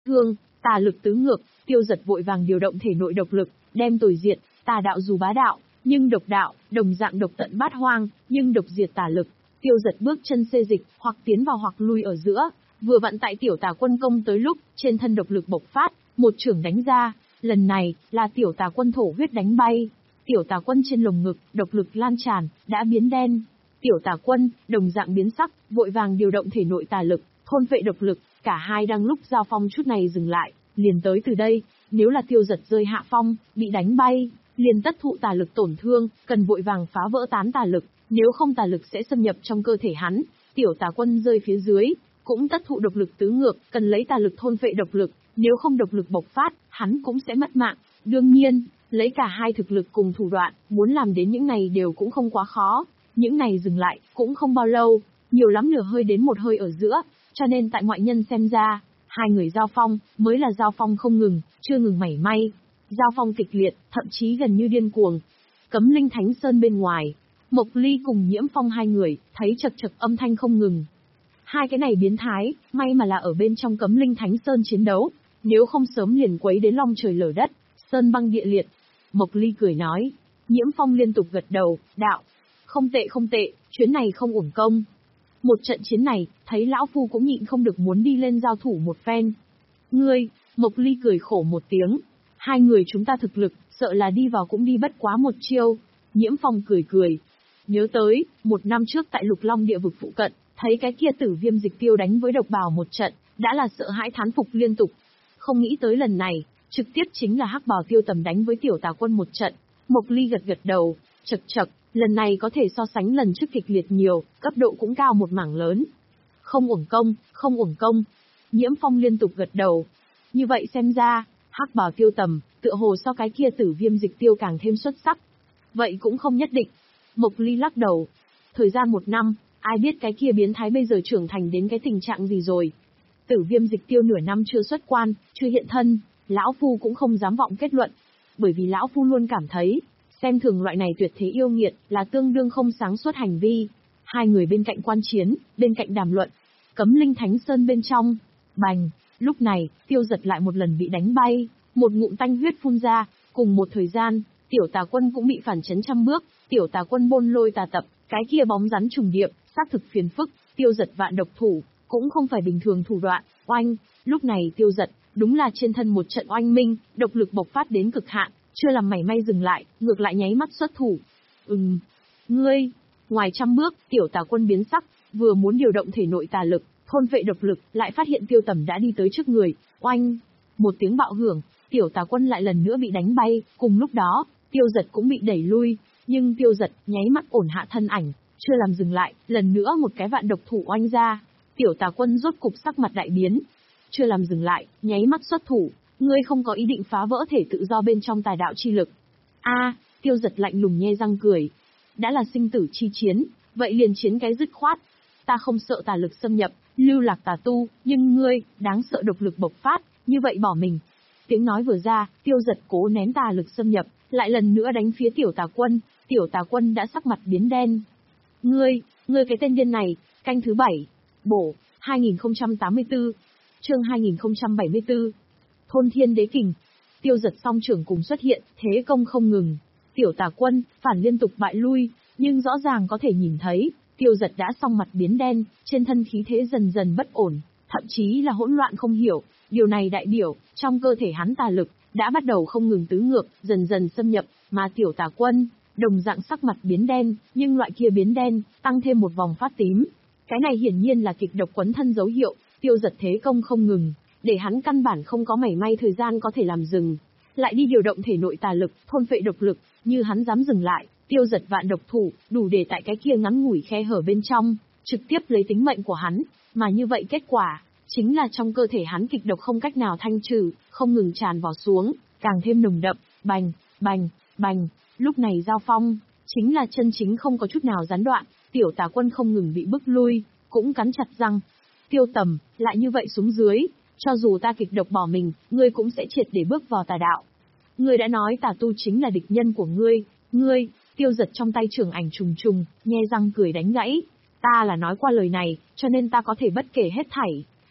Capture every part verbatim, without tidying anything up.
thương, tà lực tứ ngược, Tiêu Dật vội vàng điều động thể nội độc lực, đem tồi diệt, tà đạo dù bá đạo, nhưng độc đạo, đồng dạng độc tận bát hoang, nhưng độc diệt tà lực. Tiêu Dật bước chân xê dịch, hoặc tiến vào hoặc lui ở giữa, vừa vặn tại tiểu tà quân công tới lúc, trên thân độc lực bộc phát, một chưởng đánh ra, lần này, là tiểu tà quân thổ huyết đánh bay. Tiểu tà quân trên lồng ngực, độc lực lan tràn, đã biến đen. Tiểu tà quân, đồng dạng biến sắc, vội vàng điều động thể nội tà lực, thôn phệ độc lực, cả hai đang lúc giao phong chút này dừng lại, liền tới từ đây, nếu là Tiêu Dật rơi hạ phong, bị đánh bay, liền tất thụ tà lực tổn thương, cần vội vàng phá vỡ tán tà lực, nếu không tà lực sẽ xâm nhập trong cơ thể hắn. Tiểu tà quân rơi phía dưới, cũng tất thụ độc lực tứ ngược, cần lấy tà lực thôn phệ độc lực, nếu không độc lực bộc phát, hắn cũng sẽ mất mạng. Đương nhiên, lấy cả hai thực lực cùng thủ đoạn, muốn làm đến những này đều cũng không quá khó. Những này dừng lại, cũng không bao lâu, nhiều lắm nửa hơi đến một hơi ở giữa, cho nên tại ngoại nhân xem ra, hai người giao phong, mới là giao phong không ngừng, chưa ngừng mảy may. Giao phong kịch liệt, thậm chí gần như điên cuồng. Cấm Linh Thánh Sơn bên ngoài, Mộc Ly cùng Nhiễm Phong hai người, thấy chật chật âm thanh không ngừng. Hai cái này biến thái, may mà là ở bên trong Cấm Linh Thánh Sơn chiến đấu, nếu không sớm liền quấy đến long trời lở đất, sơn băng địa liệt. Mộc Ly cười nói, Nhiễm Phong liên tục gật đầu, đạo, không tệ không tệ, chuyến này không uổng công. Một trận chiến này, thấy lão phu cũng nhịn không được muốn đi lên giao thủ một phen. Ngươi, Mộc Ly cười khổ một tiếng, hai người chúng ta thực lực, sợ là đi vào cũng đi bất quá một chiêu. Nhiễm Phong cười cười, nhớ tới, một năm trước tại Lục Long địa vực phụ cận, thấy cái kia Tử Viêm Dịch Tiêu đánh với độc bào một trận, đã là sợ hãi thán phục liên tục. Không nghĩ tới lần này, trực tiếp chính là Hắc Bào Tiêu Tầm đánh với tiểu tà quân một trận. Mộc Ly gật gật đầu, chậc chậc, lần này có thể so sánh lần trước kịch liệt nhiều, cấp độ cũng cao một mảng lớn. Không uổng công, không uổng công. Nhiễm Phong liên tục gật đầu. Như vậy xem ra, Hắc Bào Tiêu Tầm, tựa hồ so cái kia Tử Viêm Dịch Tiêu càng thêm xuất sắc. Vậy cũng không nhất định. Mộc Ly lắc đầu. Thời gian một năm, ai biết cái kia biến thái bây giờ trưởng thành đến cái tình trạng gì rồi. Tử Viêm Dịch Tiêu nửa năm chưa xuất quan, chưa hiện thân, lão phu cũng không dám vọng kết luận. Bởi vì lão phu luôn cảm thấy, xem thường loại này tuyệt thế yêu nghiệt, là tương đương không sáng suốt hành vi. Hai người bên cạnh quan chiến, bên cạnh đàm luận. Cấm Linh Thánh Sơn bên trong. Bành, lúc này, Tiêu Dật lại một lần bị đánh bay, một ngụm tanh huyết phun ra, cùng một thời gian, tiểu tà quân cũng bị phản chấn trăm bước, tiểu tà quân bôn lôi tà tập, cái kia bóng rắn trùng điệp, xác thực phiền phức, Tiêu Dật vạn độc thủ, cũng không phải bình thường thủ đoạn, oanh, lúc này Tiêu Dật, đúng là trên thân một trận oanh minh, độc lực bộc phát đến cực hạn, chưa làm mảy may dừng lại, ngược lại nháy mắt xuất thủ. Ừm, ngươi, ngoài trăm bước, tiểu tà quân biến sắc, vừa muốn điều động thể nội tà lực, thôn vệ độc lực, lại phát hiện Tiêu Tầm đã đi tới trước người, oanh, một tiếng bạo hưởng, tiểu tà quân lại lần nữa bị đánh bay, cùng lúc đó, Tiêu Dật cũng bị đẩy lui, nhưng Tiêu Dật nháy mắt ổn hạ thân ảnh, chưa làm dừng lại, lần nữa một cái vạn độc thủ oanh ra, tiểu tà quân rốt cục sắc mặt đại biến, chưa làm dừng lại, nháy mắt xuất thủ, ngươi không có ý định phá vỡ thể tự do bên trong tà đạo chi lực. A, Tiêu Dật lạnh lùng nhe răng cười, đã là sinh tử chi chiến, vậy liền chiến cái dứt khoát, ta không sợ tà lực xâm nhập, lưu lạc tà tu, nhưng ngươi, đáng sợ độc lực bộc phát, như vậy bỏ mình. Tiếng nói vừa ra, Tiêu Dật cố nén tà lực xâm nhập, lại lần nữa đánh phía tiểu tà quân, tiểu tà quân đã sắc mặt biến đen. Ngươi, ngươi cái tên điên này, canh thứ bảy, bổ, hai nghìn không trăm tám mươi tư, chương hai nghìn không trăm bảy mươi tư, thôn thiên đế kình. Tiêu Dật song trưởng cùng xuất hiện, thế công không ngừng. Tiểu tà quân, phản liên tục bại lui, nhưng rõ ràng có thể nhìn thấy, Tiêu Dật đã song mặt biến đen, trên thân khí thế dần dần bất ổn, thậm chí là hỗn loạn không hiểu. Điều này đại biểu, trong cơ thể hắn tà lực, đã bắt đầu không ngừng tứ ngược, dần dần xâm nhập, mà tiểu tà quân, đồng dạng sắc mặt biến đen, nhưng loại kia biến đen, tăng thêm một vòng phát tím. Cái này hiển nhiên là kịch độc quấn thân dấu hiệu, Tiêu Dật thế công không ngừng, để hắn căn bản không có mảy may thời gian có thể làm dừng. Lại đi điều động thể nội tà lực, thôn phệ độc lực, như hắn dám dừng lại, Tiêu Dật vạn độc thủ, đủ để tại cái kia ngắn ngủi khe hở bên trong, trực tiếp lấy tính mệnh của hắn, mà như vậy kết quả, chính là trong cơ thể hắn kịch độc không cách nào thanh trừ, không ngừng tràn vào xuống, càng thêm nồng đậm, bành, bành, bành, lúc này giao phong, chính là chân chính không có chút nào gián đoạn, tiểu tà quân không ngừng bị bức lui, cũng cắn chặt răng. Tiêu Tầm, lại như vậy xuống dưới, cho dù ta kịch độc bỏ mình, ngươi cũng sẽ triệt để bước vào tà đạo. Ngươi đã nói tà tu chính là địch nhân của ngươi, ngươi, Tiêu Dật trong tay trường ảnh trùng trùng, nhe răng cười đánh gãy. Ta là nói qua lời này, cho nên ta có thể bất kể hết thảy.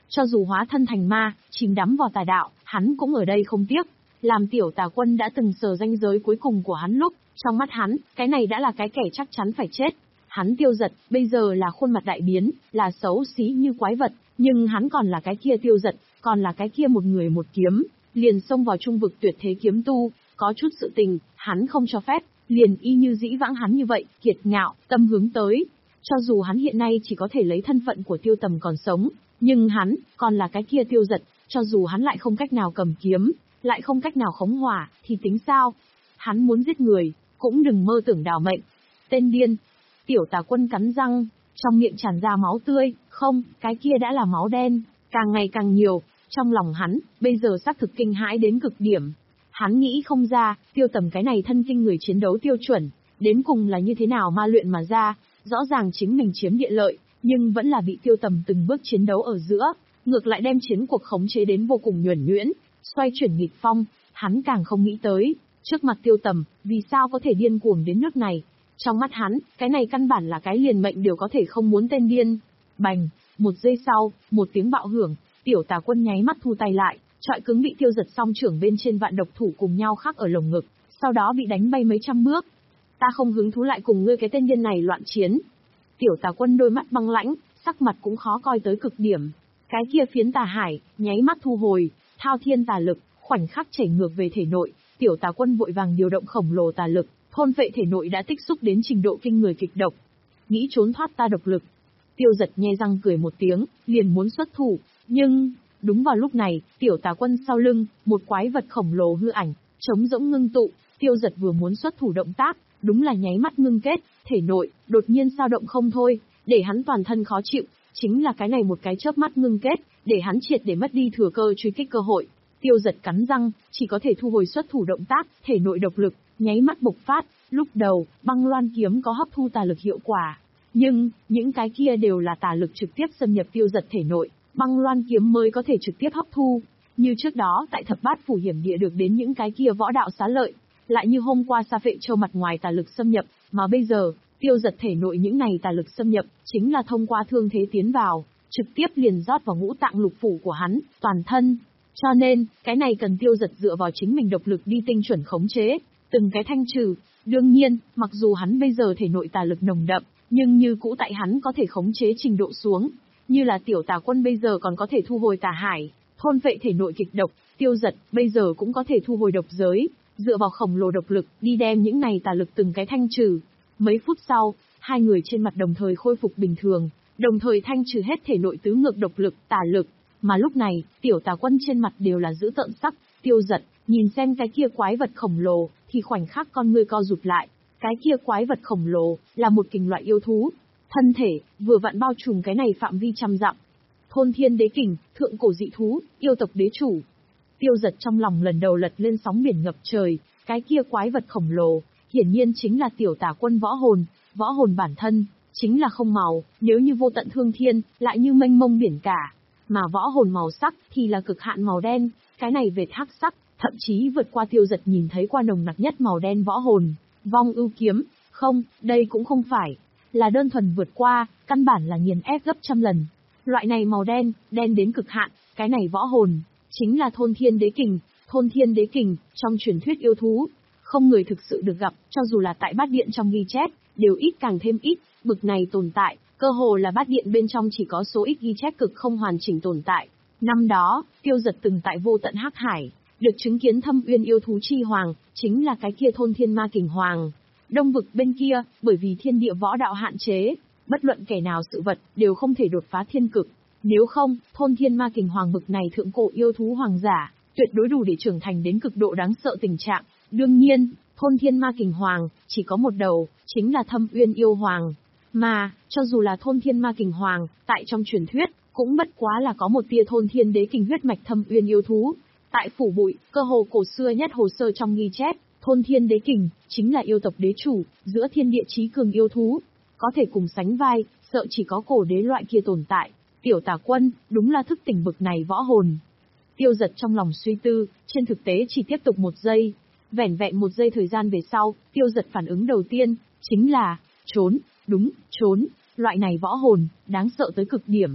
Cho dù hóa thân thành ma, chìm đắm vào tà đạo, hắn cũng ở đây không tiếc. Làm tiểu tà quân đã từng sờ ranh giới cuối cùng của hắn lúc, trong mắt hắn, cái này đã là cái kẻ chắc chắn phải chết. Hắn Tiêu Dật, bây giờ là khuôn mặt đại biến, là xấu xí như quái vật, nhưng hắn còn là cái kia Tiêu Dật, còn là cái kia một người một kiếm, liền xông vào trung vực tuyệt thế kiếm tu, có chút sự tình, hắn không cho phép, liền y như dĩ vãng hắn như vậy, kiệt ngạo, tâm hướng tới. Cho dù hắn hiện nay chỉ có thể lấy thân phận của Tiêu Tầm còn sống, nhưng hắn, còn là cái kia Tiêu Dật, cho dù hắn lại không cách nào cầm kiếm, lại không cách nào khống hỏa, thì tính sao? Hắn muốn giết người, cũng đừng mơ tưởng đào mệnh. Tên điên. Tiểu tà quân cắn răng, trong miệng tràn ra máu tươi, không, cái kia đã là máu đen, càng ngày càng nhiều. Trong lòng hắn, bây giờ xác thực kinh hãi đến cực điểm. Hắn nghĩ không ra, Tiêu Tầm cái này thân kinh người chiến đấu tiêu chuẩn, đến cùng là như thế nào ma luyện mà ra, rõ ràng chính mình chiếm địa lợi, nhưng vẫn là bị Tiêu Tầm từng bước chiến đấu ở giữa, ngược lại đem chiến cuộc khống chế đến vô cùng nhuần nhuyễn, xoay chuyển nghịch phong, hắn càng không nghĩ tới, trước mặt Tiêu Tầm, vì sao có thể điên cuồng đến nước này. Trong mắt hắn, cái này căn bản là cái liền mệnh đều có thể không muốn tên điên. Bành, một giây sau, một tiếng bạo hưởng, tiểu tà quân nháy mắt thu tay lại, trọi cứng bị Tiêu Dật song trưởng bên trên vạn độc thủ cùng nhau khắc ở lồng ngực, sau đó bị đánh bay mấy trăm bước. Ta không hứng thú lại cùng ngươi cái tên điên này loạn chiến. Tiểu tà quân đôi mắt băng lãnh, sắc mặt cũng khó coi tới cực điểm. Cái kia phiến tà hải, nháy mắt thu hồi, thao thiên tà lực, khoảnh khắc chảy ngược về thể nội, tiểu tà quân vội vàng điều động khổng lồ tà lực, thôn phệ thể nội đã tích xúc đến trình độ kinh người kịch độc. Nghĩ trốn thoát ta độc lực. Tiêu Dật nhe răng cười một tiếng, liền muốn xuất thủ, nhưng, đúng vào lúc này, tiểu tà quân sau lưng, một quái vật khổng lồ hư ảnh, trống rỗng ngưng tụ, Tiêu Dật vừa muốn xuất thủ động tác, đúng là nháy mắt ngưng kết, thể nội, đột nhiên dao động không thôi, để hắn toàn thân khó chịu, chính là cái này một cái chớp mắt ngưng kết, để hắn triệt để mất đi thừa cơ truy kích cơ hội. Tiêu Dật cắn răng, chỉ có thể thu hồi xuất thủ động tác, thể nội độc lực, nháy mắt bộc phát, lúc đầu, băng loan kiếm có hấp thu tà lực hiệu quả. Nhưng, những cái kia đều là tà lực trực tiếp xâm nhập Tiêu Dật thể nội, băng loan kiếm mới có thể trực tiếp hấp thu. Như trước đó tại thập bát phủ hiểm địa được đến những cái kia võ đạo xá lợi, lại như hôm qua Sa Phệ Châu mặt ngoài tà lực xâm nhập, mà bây giờ, Tiêu Dật thể nội những này tà lực xâm nhập, chính là thông qua thương thế tiến vào, trực tiếp liền rót vào ngũ tạng lục phủ của hắn, toàn thân. Cho nên, cái này cần Tiêu Dật dựa vào chính mình độc lực đi tinh chuẩn khống chế, từng cái thanh trừ. Đương nhiên, mặc dù hắn bây giờ thể nội tà lực nồng đậm, nhưng như cũ tại hắn có thể khống chế trình độ xuống. Như là tiểu tà quân bây giờ còn có thể thu hồi tà hải, thôn phệ thể nội kịch độc, Tiêu Dật bây giờ cũng có thể thu hồi độc giới, dựa vào khổng lồ độc lực đi đem những này tà lực từng cái thanh trừ. Mấy phút sau, hai người trên mặt đồng thời khôi phục bình thường, đồng thời thanh trừ hết thể nội tứ ngược độc lực, tà lực. Mà lúc này, tiểu tà quân trên mặt đều là dữ tợn sắc, Tiêu Dật, nhìn xem cái kia quái vật khổng lồ, thì khoảnh khắc con ngươi co rụt lại. Cái kia quái vật khổng lồ, là một kình loại yêu thú. Thân thể, vừa vặn bao trùm cái này phạm vi trăm dặm. Thôn thiên đế kình, thượng cổ dị thú, yêu tộc đế chủ. Tiêu Dật trong lòng lần đầu lật lên sóng biển ngập trời, cái kia quái vật khổng lồ, hiển nhiên chính là tiểu tà quân võ hồn, võ hồn bản thân, chính là không màu, nếu như vô tận thương thiên, lại như mênh mông biển cả. Mà võ hồn màu sắc, thì là cực hạn màu đen, cái này vệt hắc sắc, thậm chí vượt qua Tiêu Dật nhìn thấy qua nồng nặc nhất màu đen võ hồn, vong ưu kiếm, không, đây cũng không phải, là đơn thuần vượt qua, căn bản là nghiền ép gấp trăm lần. Loại này màu đen, đen đến cực hạn, cái này võ hồn, chính là thôn thiên đế kình, thôn thiên đế kình, trong truyền thuyết yêu thú, không người thực sự được gặp, cho dù là tại bát điện trong ghi chép, đều ít càng thêm ít, bực này tồn tại, cơ hồ là bát điện bên trong chỉ có số ít ghi chép cực không hoàn chỉnh tồn tại. Năm đó, Tiêu Dật từng tại vô tận hắc hải, được chứng kiến thâm uyên yêu thú chi hoàng, chính là cái kia thôn thiên ma kình hoàng. Đông vực bên kia, bởi vì thiên địa võ đạo hạn chế, bất luận kẻ nào sự vật, đều không thể đột phá thiên cực. Nếu không, thôn thiên ma kình hoàng bực này thượng cổ yêu thú hoàng giả, tuyệt đối đủ để trưởng thành đến cực độ đáng sợ tình trạng. Đương nhiên, thôn thiên ma kình hoàng, chỉ có một đầu, chính là thâm uyên yêu hoàng. Mà, cho dù là thôn thiên ma kình hoàng, tại trong truyền thuyết, cũng bất quá là có một tia thôn thiên đế kình huyết mạch thâm uyên yêu thú. Tại phủ bụi, cơ hồ cổ xưa nhất hồ sơ trong ghi chép, thôn thiên đế kình, chính là yêu tộc đế chủ, giữa thiên địa chí cường yêu thú. Có thể cùng sánh vai, sợ chỉ có cổ đế loại kia tồn tại. Tiểu tà quân, đúng là thức tỉnh bực này võ hồn. Tiêu Dật trong lòng suy tư, trên thực tế chỉ tiếp tục một giây. Vẻn vẹn một giây thời gian về sau, Tiêu Dật phản ứng đầu tiên, chính là, trốn, đúng, trốn, loại này võ hồn, đáng sợ tới cực điểm.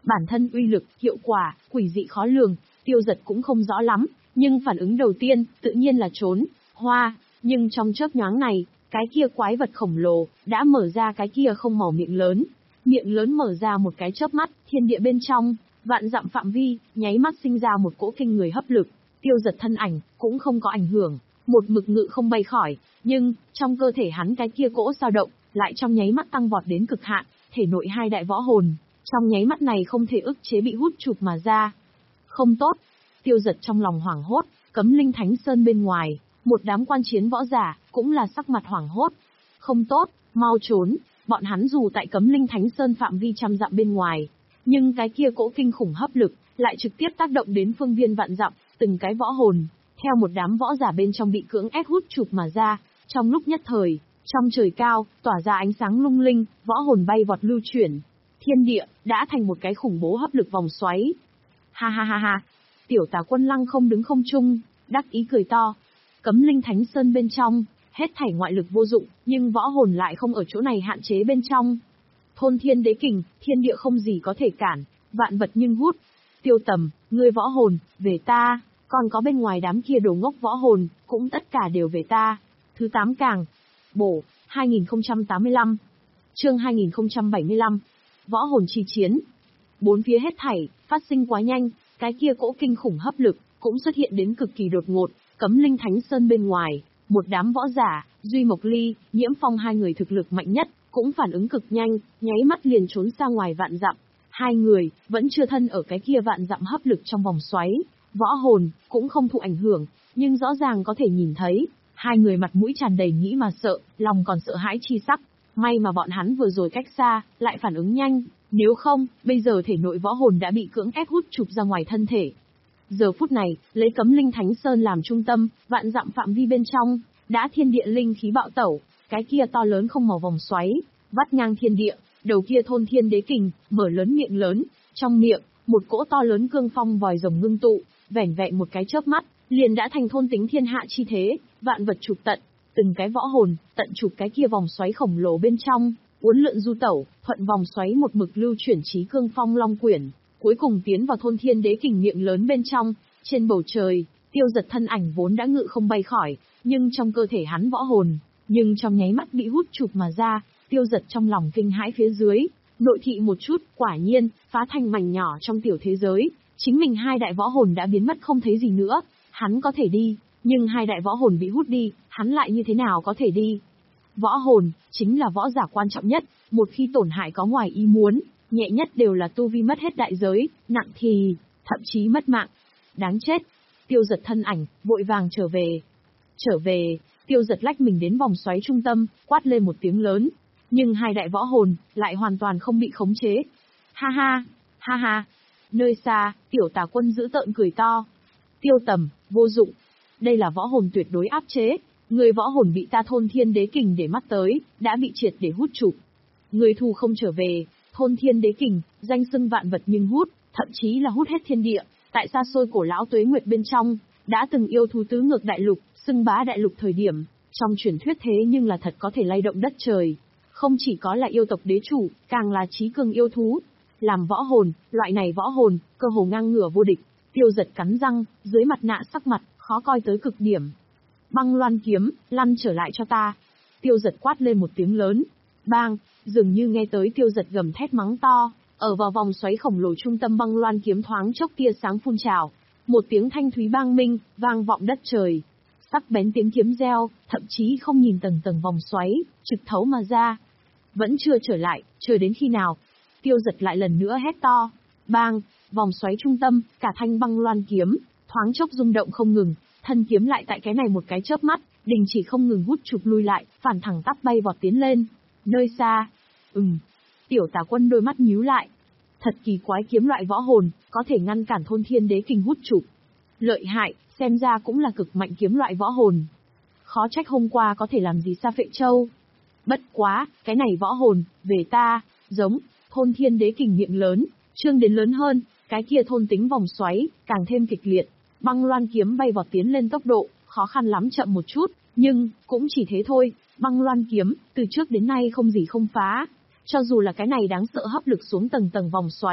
Bản thân uy lực, hiệu quả, quỷ dị khó lường, Tiêu Dật cũng không rõ lắm, nhưng phản ứng đầu tiên, tự nhiên là trốn, hoa, nhưng trong chớp nhoáng này, cái kia quái vật khổng lồ, đã mở ra cái kia không màu miệng lớn. Miệng lớn mở ra một cái chớp mắt, thiên địa bên trong, vạn dặm phạm vi, nháy mắt sinh ra một cỗ kinh người hấp lực. Tiêu Dật thân ảnh, cũng không có ảnh hưởng, một mực ngự không bay khỏi, nhưng, trong cơ thể hắn cái kia cỗ dao động, lại trong nháy mắt tăng vọt đến cực hạn, thể nội hai đại võ hồn, trong nháy mắt này không thể ức chế bị hút chụp mà ra. Không tốt, Tiêu Dật trong lòng hoảng hốt, Cấm Linh Thánh Sơn bên ngoài, một đám quan chiến võ giả, cũng là sắc mặt hoảng hốt. Không tốt, mau trốn, bọn hắn dù tại Cấm Linh Thánh Sơn phạm vi trăm dặm bên ngoài, nhưng cái kia cỗ kinh khủng hấp lực, lại trực tiếp tác động đến phương viên vạn dặm, từng cái võ hồn, theo một đám võ giả bên trong bị cưỡng ép hút chụp mà ra, trong lúc nhất thời, trong trời cao, tỏa ra ánh sáng lung linh, võ hồn bay vọt lưu chuyển. Thiên địa, đã thành một cái khủng bố hấp lực vòng xoáy. Ha ha ha ha, Tiểu Tà Quân lăng không đứng không trung, đắc ý cười to. Cấm Linh Thánh Sơn bên trong, hết thảy ngoại lực vô dụng, nhưng võ hồn lại không ở chỗ này hạn chế bên trong. Thôn thiên đế kình, thiên địa không gì có thể cản, vạn vật nhưng hút. Tiêu Tầm, ngươi võ hồn, về ta, còn có bên ngoài đám kia đồ ngốc võ hồn, cũng tất cả đều về ta. Thứ tám càng. Bổ, hai nghìn không trăm tám mươi lăm. Chương hai nghìn không trăm bảy mươi lăm. Võ hồn chi chiến. Bốn phía hết thảy, phát sinh quá nhanh, cái kia cỗ kinh khủng hấp lực, cũng xuất hiện đến cực kỳ đột ngột. Cấm Linh Thánh Sơn bên ngoài, một đám võ giả, Duy Mộc Ly, Nhiễm Phong hai người thực lực mạnh nhất, cũng phản ứng cực nhanh, nháy mắt liền trốn ra ngoài vạn dặm. Hai người, vẫn chưa thân ở cái kia vạn dặm hấp lực trong vòng xoáy. Võ hồn, cũng không thụ ảnh hưởng, nhưng rõ ràng có thể nhìn thấy, hai người mặt mũi tràn đầy nghĩ mà sợ, lòng còn sợ hãi chi sắc. May mà bọn hắn vừa rồi cách xa, lại phản ứng nhanh, nếu không, bây giờ thể nội võ hồn đã bị cưỡng ép hút chụp ra ngoài thân thể. Giờ phút này, lấy Cấm Linh Thánh Sơn làm trung tâm, vạn dặm phạm vi bên trong, đã thiên địa linh khí bạo tẩu, cái kia to lớn không màu vòng xoáy, vắt ngang thiên địa, đầu kia thôn thiên đế kình, mở lớn miệng lớn, trong miệng, một cỗ to lớn cương phong vòi rồng ngưng tụ, vẻn vẹn một cái chớp mắt, liền đã thành thôn tính thiên hạ chi thế, vạn vật chụp tận, từng cái võ hồn, tận chụp cái kia vòng xoáy khổng lồ bên trong, uốn lượn du tẩu, thuận vòng xoáy một mực lưu chuyển trí cương phong long quyển, cuối cùng tiến vào thôn thiên đế kình miệng lớn bên trong. Trên bầu trời, Tiêu Dật thân ảnh vốn đã ngự không bay khỏi, nhưng trong cơ thể hắn võ hồn, nhưng trong nháy mắt bị hút chụp mà ra. Tiêu Dật trong lòng kinh hãi phía dưới, nội thị một chút, quả nhiên, phá thành mảnh nhỏ trong tiểu thế giới, chính mình hai đại võ hồn đã biến mất không thấy gì nữa. Hắn có thể đi, nhưng hai đại võ hồn bị hút đi, hắn lại như thế nào có thể đi? Võ hồn, chính là võ giả quan trọng nhất, một khi tổn hại có ngoài ý muốn, nhẹ nhất đều là tu vi mất hết đại giới, nặng thì, thậm chí mất mạng. Đáng chết! Tiêu Dật thân ảnh, vội vàng trở về. Trở về, Tiêu Dật lách mình đến vòng xoáy trung tâm, quát lên một tiếng lớn. Nhưng hai đại võ hồn, lại hoàn toàn không bị khống chế. Ha ha! Ha ha! Nơi xa, Tiểu Tà Quân giữ tợn cười to. Tiêu Tầm, vô dụng. Đây là võ hồn tuyệt đối áp chế. Người võ hồn bị ta thôn thiên đế kình để mắt tới, đã bị triệt để hút chụp. Người thù không trở về, thôn thiên đế kình, danh xưng vạn vật nhưng hút, thậm chí là hút hết thiên địa. Tại xa xôi cổ lão tuế nguyệt bên trong, đã từng yêu thú tứ ngược đại lục, xưng bá đại lục thời điểm, trong truyền thuyết thế nhưng là thật có thể lay động đất trời. Không chỉ có là yêu tộc đế chủ, càng là trí cường yêu thú. Làm võ hồn, loại này võ hồn, cơ hồ ngang ngửa vô địch. Tiêu Dật cắn răng, dưới mặt nạ sắc mặt, khó coi tới cực điểm. Băng loan kiếm, lăn trở lại cho ta. Tiêu Dật quát lên một tiếng lớn. Bang, dường như nghe tới Tiêu Dật gầm thét mắng to. Ở vào vòng xoáy khổng lồ trung tâm băng loan kiếm thoáng chốc tia sáng phun trào. Một tiếng thanh thúy bang minh, vang vọng đất trời. Sắc bén tiếng kiếm reo, thậm chí không nhìn tầng tầng vòng xoáy, trực thấu mà ra. Vẫn chưa trở lại, chờ đến khi nào? Tiêu Dật lại lần nữa hét to. Bang, vòng xoáy trung tâm, cả thanh băng loan kiếm, thoáng chốc rung động không ngừng, thân kiếm lại tại cái này một cái chớp mắt, đình chỉ không ngừng hút chụp lui lại, phản thẳng tắp bay vọt tiến lên. Nơi xa, ừm, Tiểu Tà Quân đôi mắt nhíu lại. Thật kỳ quái, kiếm loại võ hồn, có thể ngăn cản thôn thiên đế kình hút chụp. Lợi hại, xem ra cũng là cực mạnh kiếm loại võ hồn. Khó trách hôm qua có thể làm gì Sa Phệ Châu. Bất quá, cái này võ hồn, về ta, giống, thôn thiên đế kình miệng lớn, trương đến lớn hơn, cái kia thôn tính vòng xoáy, càng thêm kịch liệt. Băng loan kiếm bay vọt tiến lên tốc độ, khó khăn lắm chậm một chút, nhưng, cũng chỉ thế thôi, băng loan kiếm, từ trước đến nay không gì không phá. Cho dù là cái này đáng sợ hấp lực xuống tầng tầng vòng xoáy,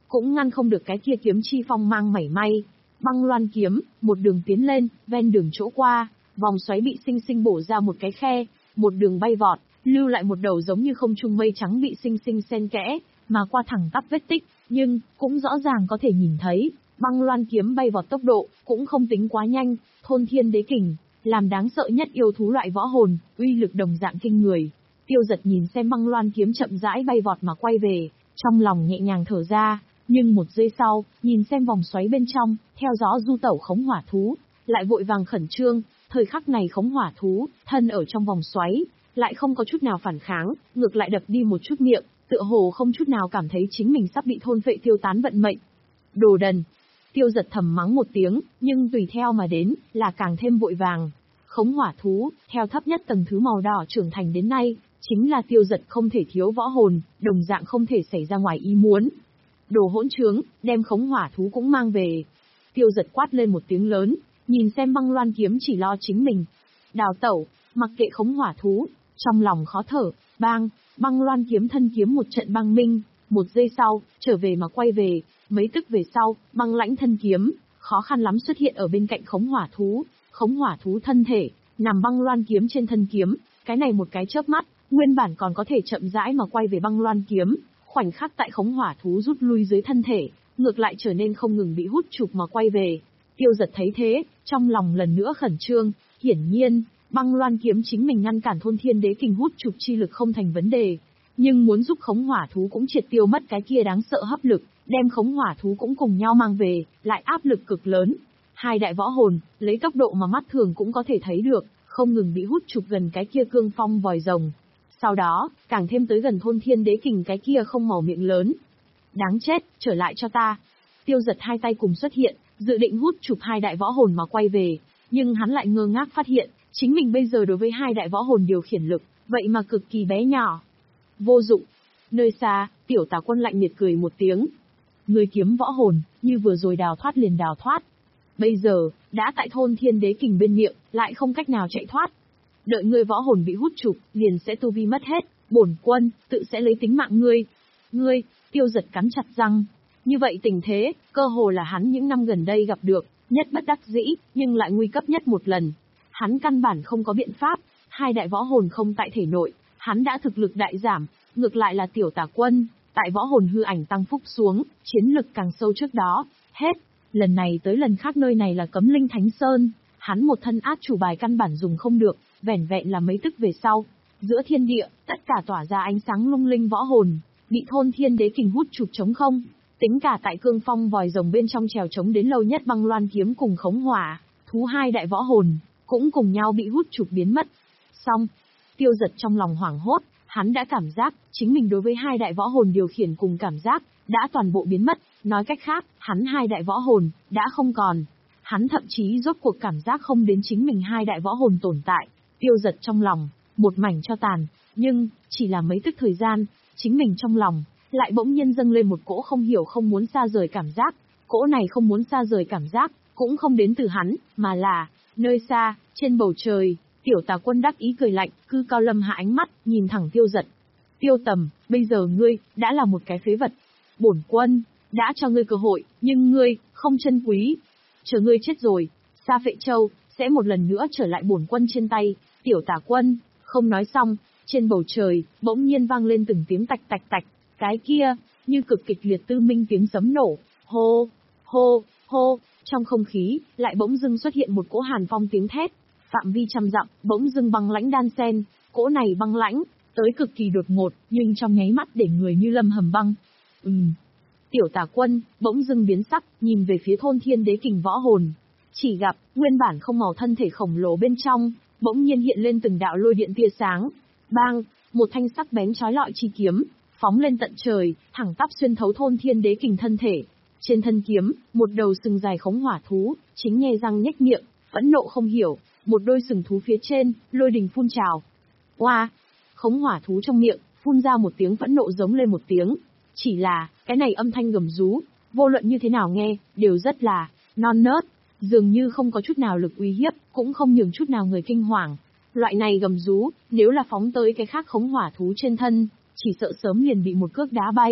cũng ngăn không được cái kia kiếm chi phong mang mảy may. Băng loan kiếm, một đường tiến lên, ven đường chỗ qua, vòng xoáy bị sinh sinh bổ ra một cái khe, một đường bay vọt, lưu lại một đầu giống như không trung mây trắng bị sinh sinh xen kẽ, mà qua thẳng tắp vết tích, nhưng cũng rõ ràng có thể nhìn thấy, băng loan kiếm bay vọt tốc độ cũng không tính quá nhanh, thôn thiên đế kình, làm đáng sợ nhất yêu thú loại võ hồn, uy lực đồng dạng kinh người. Tiêu Giật nhìn xem băng loan kiếm chậm rãi bay vọt mà quay về, trong lòng nhẹ nhàng thở ra, nhưng một giây sau, nhìn xem vòng xoáy bên trong, theo gió du tẩu khống hỏa thú, lại vội vàng khẩn trương, thời khắc này khống hỏa thú, thân ở trong vòng xoáy, lại không có chút nào phản kháng, ngược lại đập đi một chút miệng, tựa hồ không chút nào cảm thấy chính mình sắp bị thôn phệ tiêu tán vận mệnh. Đồ đần! Tiêu Giật thầm mắng một tiếng, nhưng tùy theo mà đến, là càng thêm vội vàng. Khống hỏa thú, theo thấp nhất tầng thứ màu đỏ trưởng thành đến nay, chính là Tiêu Giật không thể thiếu võ hồn, đồng dạng không thể xảy ra ngoài ý muốn. Đồ hỗn trướng, đem khống hỏa thú cũng mang về. Tiêu Giật quát lên một tiếng lớn, nhìn xem băng loan kiếm chỉ lo chính mình. Đào tẩu, mặc kệ khống hỏa thú, trong lòng khó thở, bang, băng loan kiếm thân kiếm một trận băng minh, một giây sau, trở về mà quay về, mấy tức về sau, băng lãnh thân kiếm, khó khăn lắm xuất hiện ở bên cạnh khống hỏa thú, khống hỏa thú thân thể, nằm băng loan kiếm trên thân kiếm, cái này một cái chớp mắt, nguyên bản còn có thể chậm rãi mà quay về băng loan kiếm, khoảnh khắc tại khống hỏa thú rút lui dưới thân thể, ngược lại trở nên không ngừng bị hút chụp mà quay về. Tiêu Giật thấy thế, trong lòng lần nữa khẩn trương, hiển nhiên, băng loan kiếm chính mình ngăn cản thôn thiên đế kình hút chụp chi lực không thành vấn đề, nhưng muốn giúp khống hỏa thú cũng triệt tiêu mất cái kia đáng sợ hấp lực, đem khống hỏa thú cũng cùng nhau mang về, lại áp lực cực lớn. Hai đại võ hồn, lấy tốc độ mà mắt thường cũng có thể thấy được, không ngừng bị hút chụp gần cái kia cương phong vòi rồng. Sau đó, càng thêm tới gần thôn thiên đế kình cái kia không màu miệng lớn. Đáng chết, trở lại cho ta. Tiêu Giật hai tay cùng xuất hiện, dự định hút chụp hai đại võ hồn mà quay về, nhưng hắn lại ngơ ngác phát hiện, chính mình bây giờ đối với hai đại võ hồn điều khiển lực, vậy mà cực kỳ bé nhỏ. Vô dụng. Nơi xa, Tiểu Tà Quân lạnh miệt cười một tiếng. Người kiếm võ hồn, như vừa rồi đào thoát liền đào thoát. Bây giờ, đã tại thôn thiên đế kình bên miệng, lại không cách nào chạy thoát. Đợi ngươi võ hồn bị hút chụp, liền sẽ tu vi mất hết, bổn quân, tự sẽ lấy tính mạng ngươi. Ngươi, Tiêu Giật cắn chặt răng. Như vậy tình thế, cơ hồ là hắn những năm gần đây gặp được, nhất bất đắc dĩ, nhưng lại nguy cấp nhất một lần. Hắn căn bản không có biện pháp, hai đại võ hồn không tại thể nội, hắn đã thực lực đại giảm, ngược lại là Tiểu Tà Quân, tại võ hồn hư ảnh tăng phúc xuống, chiến lực càng sâu trước đó, hết. Lần này tới lần khác nơi này là Cấm Linh Thánh Sơn, hắn một thân át chủ bài căn bản dùng không được, vẻn vẹn là mấy tức về sau. Giữa thiên địa, tất cả tỏa ra ánh sáng lung linh võ hồn, bị thôn thiên đế kình hút chụp trống không. Tính cả tại cương phong vòi rồng bên trong trèo trống đến lâu nhất băng loan kiếm cùng khống hỏa, thú hai đại võ hồn, cũng cùng nhau bị hút chụp biến mất. Xong, Tiêu Giật trong lòng hoảng hốt, hắn đã cảm giác, chính mình đối với hai đại võ hồn điều khiển cùng cảm giác, đã toàn bộ biến mất, nói cách khác, hắn hai đại võ hồn, đã không còn. Hắn thậm chí rốt cuộc cảm giác không đến chính mình hai đại võ hồn tồn tại, Tiêu Giật trong lòng, một mảnh cho tàn, nhưng, chỉ là mấy tức thời gian, chính mình trong lòng, lại bỗng nhiên dâng lên một cỗ không hiểu không muốn xa rời cảm giác, cỗ này không muốn xa rời cảm giác, cũng không đến từ hắn, mà là, nơi xa, trên bầu trời, Tiểu Tà Quân đắc ý cười lạnh, cư cao lâm hạ ánh mắt, nhìn thẳng Tiêu Giật. Tiêu Tầm, bây giờ ngươi, đã là một cái phế vật. Bổn quân, đã cho ngươi cơ hội, nhưng ngươi, không trân quý. Chờ ngươi chết rồi, Sa Phệ Châu, sẽ một lần nữa trở lại bổn quân trên tay. Tiểu Tà Quân, không nói xong, trên bầu trời, bỗng nhiên vang lên từng tiếng tạch tạch tạch, cái kia, như cực kịch liệt tư minh tiếng sấm nổ, hô, hô, hô, trong không khí, lại bỗng dưng xuất hiện một cỗ hàn phong tiếng thét. Phạm vi trăm dặm, bỗng dưng băng lãnh đan sen, cỗ này băng lãnh, tới cực kỳ đột ngột, nhưng trong nháy mắt để người như lâm hầm băng. Ừm. Tiểu Tà Quân, bỗng dưng biến sắc, nhìn về phía thôn thiên đế kình võ hồn. Chỉ gặp, nguyên bản không màu thân thể khổng lồ bên trong, bỗng nhiên hiện lên từng đạo lôi điện tia sáng. Bang, một thanh sắc bén chói lọi chi kiếm, phóng lên tận trời, thẳng tắp xuyên thấu thôn thiên đế kình thân thể. Trên thân kiếm, một đầu sừng dài khống hỏa thú, chính nhe răng nhếch miệng, phẫn nộ không hiểu. Một đôi sừng thú phía trên, lôi đình phun trào. Oa! Wow. Khống hỏa thú trong miệng, phun ra một tiếng phẫn nộ giống lên một tiếng. Chỉ là, cái này âm thanh gầm rú, vô luận như thế nào nghe, đều rất là non nớt, dường như không có chút nào lực uy hiếp, cũng không nhường chút nào người kinh hoàng. Loại này gầm rú, nếu là phóng tới cái khác khống hỏa thú trên thân, chỉ sợ sớm liền bị một cước đá bay.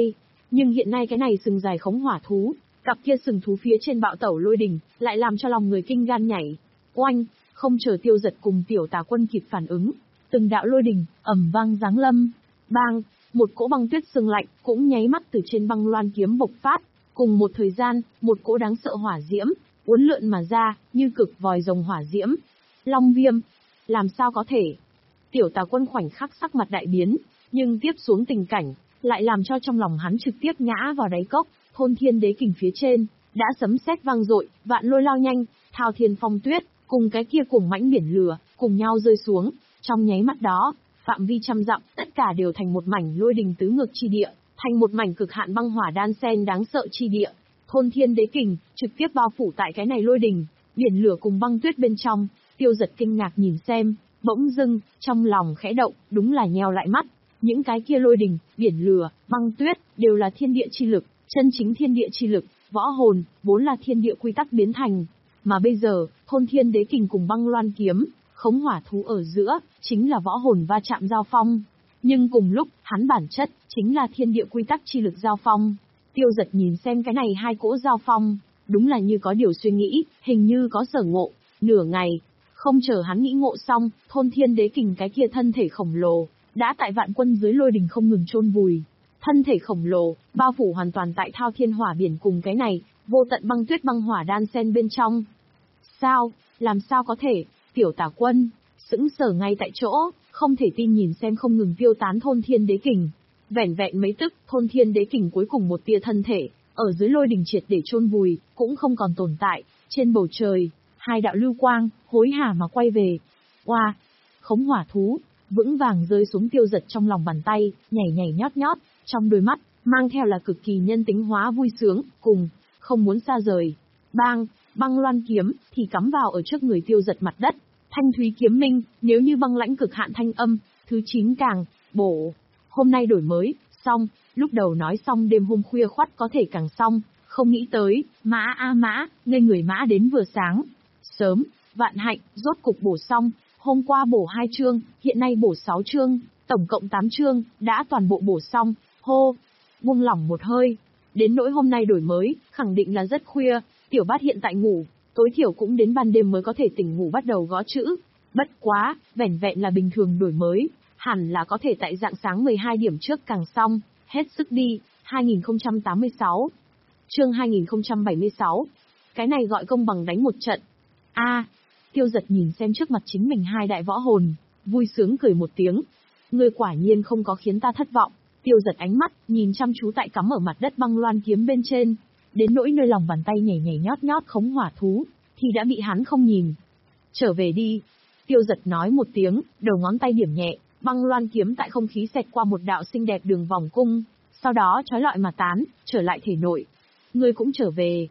Nhưng hiện nay cái này sừng dài khống hỏa thú, cặp kia sừng thú phía trên bạo tẩu lôi đình, lại làm cho lòng người kinh gan nhảy. Oanh, không chờ Tiêu Dật cùng Tiểu Tà Quân kịp phản ứng, từng đạo lôi đình ầm vang giáng lâm. Bang, một cỗ băng tuyết sương lạnh cũng nháy mắt từ trên băng loan kiếm bộc phát, cùng một thời gian, một cỗ đáng sợ hỏa diễm uốn lượn mà ra, như cực vòi rồng hỏa diễm. Long viêm, làm sao có thể? Tiểu Tà Quân khoảnh khắc sắc mặt đại biến, nhưng tiếp xuống tình cảnh lại làm cho trong lòng hắn trực tiếp ngã vào đáy cốc. Thôn Thiên Đế Kình phía trên đã sấm sét vang dội, vạn lôi lao nhanh, thao thiên phong tuyết cùng cái kia cuồng mãnh biển lửa cùng nhau rơi xuống. Trong nháy mắt đó, phạm vi trăm dặm, tất cả đều thành một mảnh lôi đình tứ ngược chi địa, thành một mảnh cực hạn băng hỏa đan xen đáng sợ chi địa. Thôn Thiên Đế Kình trực tiếp bao phủ tại cái này lôi đình, biển lửa cùng băng tuyết bên trong. Tiêu Dật kinh ngạc nhìn xem, bỗng dưng trong lòng khẽ động, đúng là nheo lại mắt. Những cái kia lôi đình, biển lửa, băng tuyết đều là thiên địa chi lực, chân chính thiên địa chi lực. Võ hồn vốn là thiên địa quy tắc biến thành, mà bây giờ Thôn Thiên Đế Kình cùng băng loan kiếm, khống hỏa thú ở giữa chính là võ hồn va chạm giao phong. Nhưng cùng lúc, hắn bản chất chính là thiên địa quy tắc chi lực giao phong. Tiêu Dật nhìn xem cái này hai cỗ giao phong, đúng là như có điều suy nghĩ, hình như có sở ngộ. Nửa ngày, không chờ hắn nghĩ ngộ xong, Thôn Thiên Đế Kình cái kia thân thể khổng lồ đã tại vạn quân dưới lôi đình không ngừng chôn vùi. Thân thể khổng lồ bao phủ hoàn toàn tại thao thiên hỏa biển cùng cái này vô tận băng tuyết băng hỏa đan xen bên trong. Sao? Làm sao có thể? Tiểu Tà Quân sững sờ ngay tại chỗ, không thể tin nhìn xem không ngừng tiêu tán Thôn Thiên Đế Kình. Vẻn vẹn mấy tức, Thôn Thiên Đế Kình cuối cùng một tia thân thể ở dưới lôi đình triệt để chôn vùi, cũng không còn tồn tại. Trên bầu trời, hai đạo lưu quang hối hả mà quay về. Oa, khống hỏa thú vững vàng rơi xuống Tiêu Dật trong lòng bàn tay, nhảy nhảy nhót nhót, trong đôi mắt mang theo là cực kỳ nhân tính hóa vui sướng, cùng không muốn xa rời. Bang, băng loan kiếm thì cắm vào ở trước người Tiêu Dật mặt đất. Thanh thúy kiếm minh, nếu như băng lãnh cực hạn thanh âm. Thứ chín càng bổ. Hôm nay đổi mới, xong. Lúc đầu nói xong đêm hôm khuya khoắt có thể càng xong, không nghĩ tới, mã a mã, ngây người mã đến vừa sáng. Sớm, vạn hạnh, rốt cục bổ xong. Hôm qua bổ hai chương, hiện nay bổ sáu chương, tổng cộng tám chương, đã toàn bộ bổ xong. Hô, buông lỏng một hơi. Đến nỗi hôm nay đổi mới, khẳng định là rất khuya. Tiểu Bát hiện tại ngủ, tối thiểu cũng đến ban đêm mới có thể tỉnh ngủ bắt đầu gõ chữ. Bất quá, vẻn vẹn là bình thường đổi mới, hẳn là có thể tại rạng sáng mười hai điểm trước càng xong. Hết sức đi. hai nghìn không trăm tám mươi sáu. Chương hai nghìn không trăm bảy mươi sáu. Cái này gọi công bằng đánh một trận. A, à, Tiêu Dật nhìn xem trước mặt chính mình hai đại võ hồn, vui sướng cười một tiếng. Ngươi quả nhiên không có khiến ta thất vọng. Tiêu Dật ánh mắt nhìn chăm chú tại cắm ở mặt đất băng loan kiếm bên trên, đến nỗi nơi lòng bàn tay nhảy nhảy nhót nhót khống hỏa thú thì đã bị hắn không nhìn. Trở về đi. Tiêu Dật nói một tiếng, đầu ngón tay điểm nhẹ, băng loan kiếm tại không khí xẹt qua một đạo xinh đẹp đường vòng cung, sau đó chói lọi mà tán, trở lại thể nội. Ngươi cũng trở về.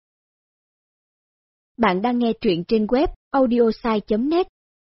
Bạn đang nghe truyện trên web audiosai chấm net.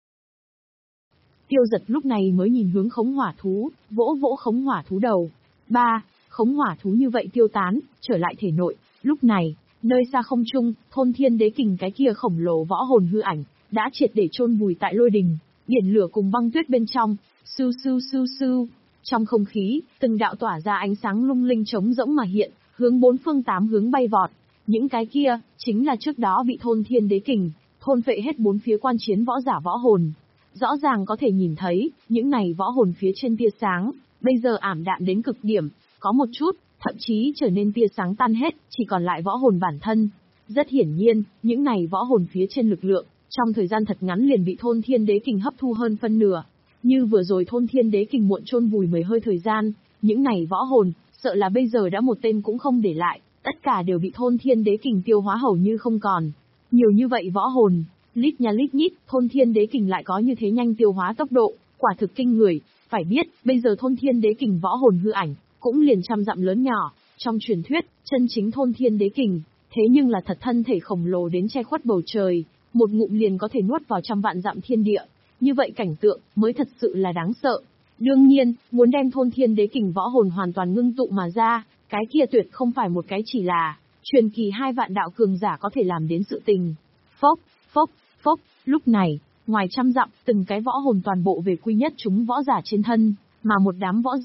Tiêu Dật lúc này mới nhìn hướng khống hỏa thú, vỗ vỗ khống hỏa thú đầu. Ba, khống hỏa thú như vậy tiêu tán, trở lại thể nội. Lúc này, nơi xa không trung, Thôn Thiên Đế Kình cái kia khổng lồ võ hồn hư ảnh đã triệt để chôn vùi tại lôi đình, biển lửa cùng băng tuyết bên trong. Sưu sưu sưu sưu, trong không khí, từng đạo tỏa ra ánh sáng lung linh trống rỗng mà hiện, hướng bốn phương tám hướng bay vọt. Những cái kia chính là trước đó bị Thôn Thiên Đế Kình thôn phệ hết bốn phía quan chiến võ giả võ hồn. Rõ ràng có thể nhìn thấy, những này võ hồn phía trên tia sáng, bây giờ ảm đạm đến cực điểm, có một chút, thậm chí trở nên tia sáng tan hết, chỉ còn lại võ hồn bản thân. Rất hiển nhiên, những này võ hồn phía trên lực lượng, trong thời gian thật ngắn liền bị Thôn Thiên Đế Kình hấp thu hơn phân nửa. Như vừa rồi Thôn Thiên Đế Kình muộn chôn vùi mười hơi thời gian, những này võ hồn, sợ là bây giờ đã một tên cũng không để lại, tất cả đều bị Thôn Thiên Đế Kình tiêu hóa hầu như không còn. Nhiều như vậy võ hồn, lít nha lít nhít, Thôn Thiên Đế Kình lại có như thế nhanh tiêu hóa tốc độ, quả thực kinh người. Phải biết, bây giờ Thôn Thiên Đế Kình võ hồn hư ảnh, cũng liền trăm dặm lớn nhỏ, trong truyền thuyết, chân chính Thôn Thiên Đế Kình, thế nhưng là thật thân thể khổng lồ đến che khuất bầu trời, một ngụm liền có thể nuốt vào trăm vạn dặm thiên địa. Như vậy cảnh tượng, mới thật sự là đáng sợ. Đương nhiên, muốn đem Thôn Thiên Đế Kình võ hồn hoàn toàn ngưng tụ mà ra, cái kia tuyệt không phải một cái chỉ là truyền kỳ hai vạn đạo cường giả có thể làm đến sự tình. Phốc, phốc, phốc, lúc này, ngoài trăm dặm, từng cái võ hồn toàn bộ về quy nhất chúng võ giả trên thân, mà một đám võ giả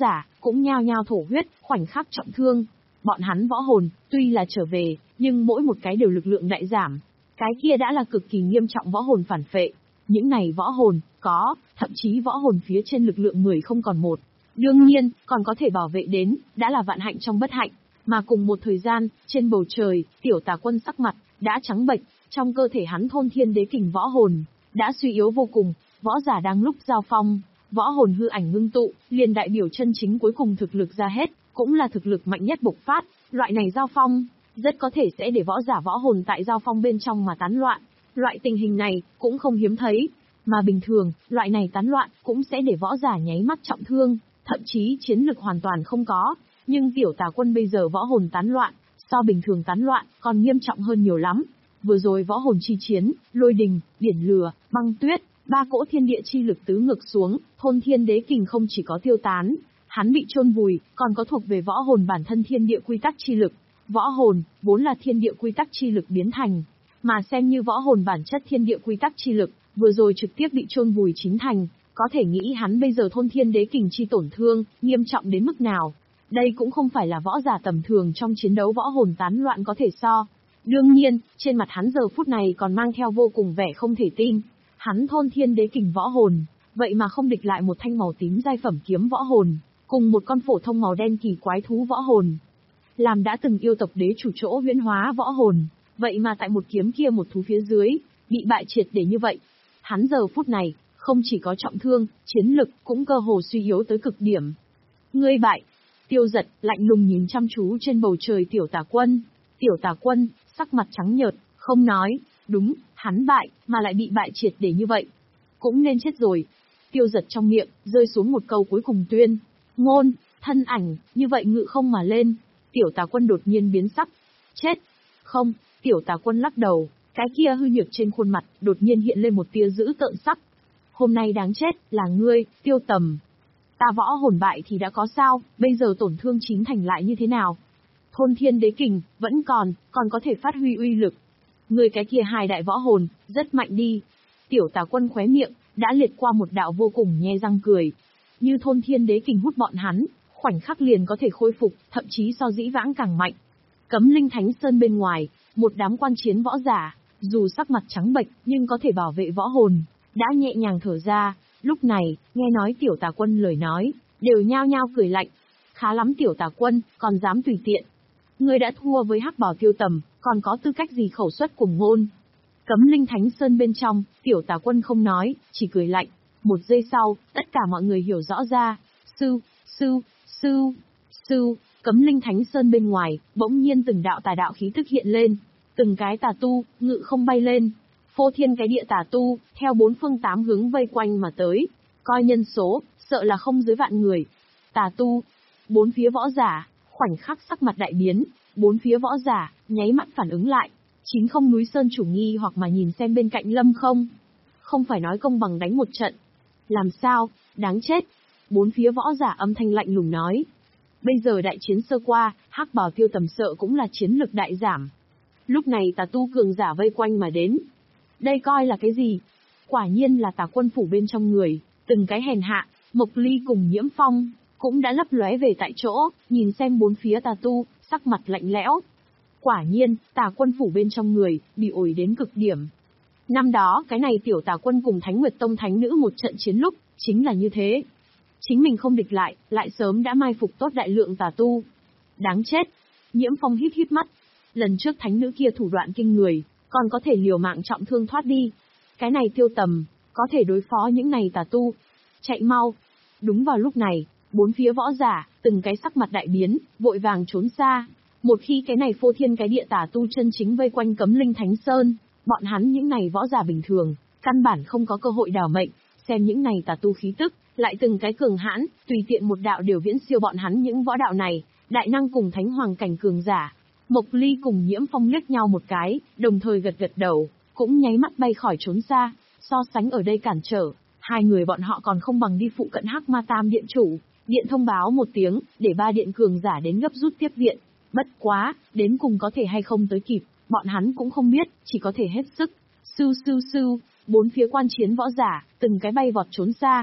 cũng nhao nhao thổ huyết, khoảnh khắc trọng thương. Bọn hắn võ hồn, tuy là trở về, nhưng mỗi một cái đều lực lượng đại giảm. Cái kia đã là cực kỳ nghiêm trọng võ hồn phản phệ. Những này võ hồn, có, thậm chí võ hồn phía trên lực lượng mười không còn một. Đương nhiên, còn có thể bảo vệ đến, đã là vạn hạnh trong bất hạnh. Mà cùng một thời gian, trên bầu trời, Tiểu Tà Quân sắc mặt, đã trắng bệch, trong cơ thể hắn thôn thiên đế kình võ hồn, đã suy yếu vô cùng, võ giả đang lúc giao phong, võ hồn hư ảnh ngưng tụ, liền đại biểu chân chính cuối cùng thực lực ra hết, cũng là thực lực mạnh nhất bộc phát, loại này giao phong, rất có thể sẽ để võ giả võ hồn tại giao phong bên trong mà tán loạn. Loại tình hình này, cũng không hiếm thấy, mà bình thường, loại này tán loạn, cũng sẽ để võ giả nháy mắt trọng thương, thậm chí chiến lực hoàn toàn không có. Nhưng Tiểu Tà Quân bây giờ võ hồn tán loạn, so bình thường tán loạn, còn nghiêm trọng hơn nhiều lắm. Vừa rồi võ hồn chi chiến, lôi đình, biển lửa, băng tuyết, ba cỗ thiên địa chi lực tứ ngược xuống, thôn thiên đế kình không chỉ có tiêu tán, hắn bị chôn vùi, còn có thuộc về võ hồn bản thân thiên địa quy tắc chi lực. Võ hồn, vốn là thiên địa quy tắc chi lực biến thành, mà xem như võ hồn bản chất thiên địa quy tắc chi lực, vừa rồi trực tiếp bị chôn vùi chính thành, có thể nghĩ hắn bây giờ thôn thiên đế kình chi tổn thương, nghiêm trọng đến mức nào. Đây cũng không phải là võ giả tầm thường trong chiến đấu võ hồn tán loạn có thể so. Đương nhiên, trên mặt hắn giờ phút này còn mang theo vô cùng vẻ không thể tin. Hắn thôn thiên đế kình võ hồn, vậy mà không địch lại một thanh màu tím giai phẩm kiếm võ hồn, cùng một con phổ thông màu đen kỳ quái thú võ hồn. Làm đã từng yêu tộc đế chủ chỗ huyễn hóa võ hồn, vậy mà tại một kiếm kia một thú phía dưới, bị bại triệt để như vậy. Hắn giờ phút này, không chỉ có trọng thương, chiến lực cũng cơ hồ suy yếu tới cực điểm. Ngươi bại. Tiêu Giật lạnh lùng nhìn chăm chú trên bầu trời Tiểu Tà Quân. Tiểu Tà Quân, sắc mặt trắng nhợt, không nói, đúng, hắn bại, mà lại bị bại triệt để như vậy. Cũng nên chết rồi. Tiêu Giật trong miệng, rơi xuống một câu cuối cùng tuyên. Ngôn, thân ảnh, như vậy ngự không mà lên. Tiểu Tà Quân đột nhiên biến sắc. Chết. Không, Tiểu Tà Quân lắc đầu, cái kia hư nhược trên khuôn mặt, đột nhiên hiện lên một tia dữ tợn sắc. Hôm nay đáng chết, là ngươi, Tiêu Tầm. Ta võ hồn bại thì đã có sao, bây giờ tổn thương chín thành lại như thế nào? Thôn thiên đế kình, vẫn còn, còn có thể phát huy uy lực. Người cái kia hai đại võ hồn, rất mạnh đi. Tiểu Tà Quân khóe miệng, đã liệt qua một đạo vô cùng nhe răng cười. Như thôn thiên đế kình hút bọn hắn, khoảnh khắc liền có thể khôi phục, thậm chí so dĩ vãng càng mạnh. Cấm Linh Thánh Sơn bên ngoài, một đám quan chiến võ giả, dù sắc mặt trắng bệch, nhưng có thể bảo vệ võ hồn, đã nhẹ nhàng thở ra. Lúc này, nghe nói Tiểu Tà Quân lời nói, đều nhao nhao cười lạnh. Khá lắm Tiểu Tà Quân, còn dám tùy tiện. Ngươi đã thua với Hắc Bảo Tiêu Tầm, còn có tư cách gì khẩu xuất cùng ngôn? Cấm Linh Thánh Sơn bên trong, Tiểu Tà Quân không nói, chỉ cười lạnh. Một giây sau, tất cả mọi người hiểu rõ ra. Sư, sư, sư, sư, Cấm Linh Thánh Sơn bên ngoài, bỗng nhiên từng đạo tà đạo khí tức hiện lên. Từng cái tà tu, ngự không bay lên. Phô thiên cái địa tà tu, theo bốn phương tám hướng vây quanh mà tới. Coi nhân số, sợ là không dưới vạn người. Tà tu, bốn phía võ giả, khoảnh khắc sắc mặt đại biến, bốn phía võ giả, nháy mắt phản ứng lại. Chính không núi sơn chủ nghi hoặc mà nhìn xem bên cạnh Lâm Không. Không phải nói công bằng đánh một trận. Làm sao, đáng chết. Bốn phía võ giả âm thanh lạnh lùng nói. Bây giờ đại chiến sơ qua, Hắc Bảo Tiêu Tầm sợ cũng là chiến lực đại giảm. Lúc này tà tu cường giả vây quanh mà đến. Đây coi là cái gì? Quả nhiên là Tà Quân phủ bên trong người, từng cái hèn hạ, Mộc Ly cùng Nhiễm Phong, cũng đã lấp lóe về tại chỗ, nhìn xem bốn phía tà tu, sắc mặt lạnh lẽo. Quả nhiên, Tà Quân phủ bên trong người, bị ổi đến cực điểm. Năm đó, cái này Tiểu Tà Quân cùng Thánh Nguyệt Tông thánh nữ một trận chiến lúc, chính là như thế. Chính mình không địch lại, lại sớm đã mai phục tốt đại lượng tà tu. Đáng chết. Nhiễm Phong hít hít mắt. Lần trước thánh nữ kia thủ đoạn kinh người, còn có thể liều mạng trọng thương thoát đi. Cái này Tiêu Tầm, có thể đối phó những này tà tu. Chạy mau. Đúng vào lúc này, bốn phía võ giả, từng cái sắc mặt đại biến, vội vàng trốn xa. Một khi cái này phô thiên cái địa tà tu chân chính vây quanh Cấm Linh Thánh Sơn, bọn hắn những này võ giả bình thường, căn bản không có cơ hội đào mệnh. Xem những này tà tu khí tức, lại từng cái cường hãn, tùy tiện một đạo đều viễn siêu bọn hắn những võ đạo này, đại năng cùng thánh hoàng cảnh cường giả. Mộc Ly cùng Nhiễm Phong liếc nhau một cái, đồng thời gật gật đầu, cũng nháy mắt bay khỏi trốn xa. So sánh ở đây cản trở, hai người bọn họ còn không bằng đi phụ cận Hắc Ma Tam điện chủ, điện thông báo một tiếng, để ba điện cường giả đến gấp rút tiếp viện. Bất quá, đến cùng có thể hay không tới kịp, bọn hắn cũng không biết, chỉ có thể hết sức. Sưu sưu sưu, bốn phía quan chiến võ giả, từng cái bay vọt trốn xa.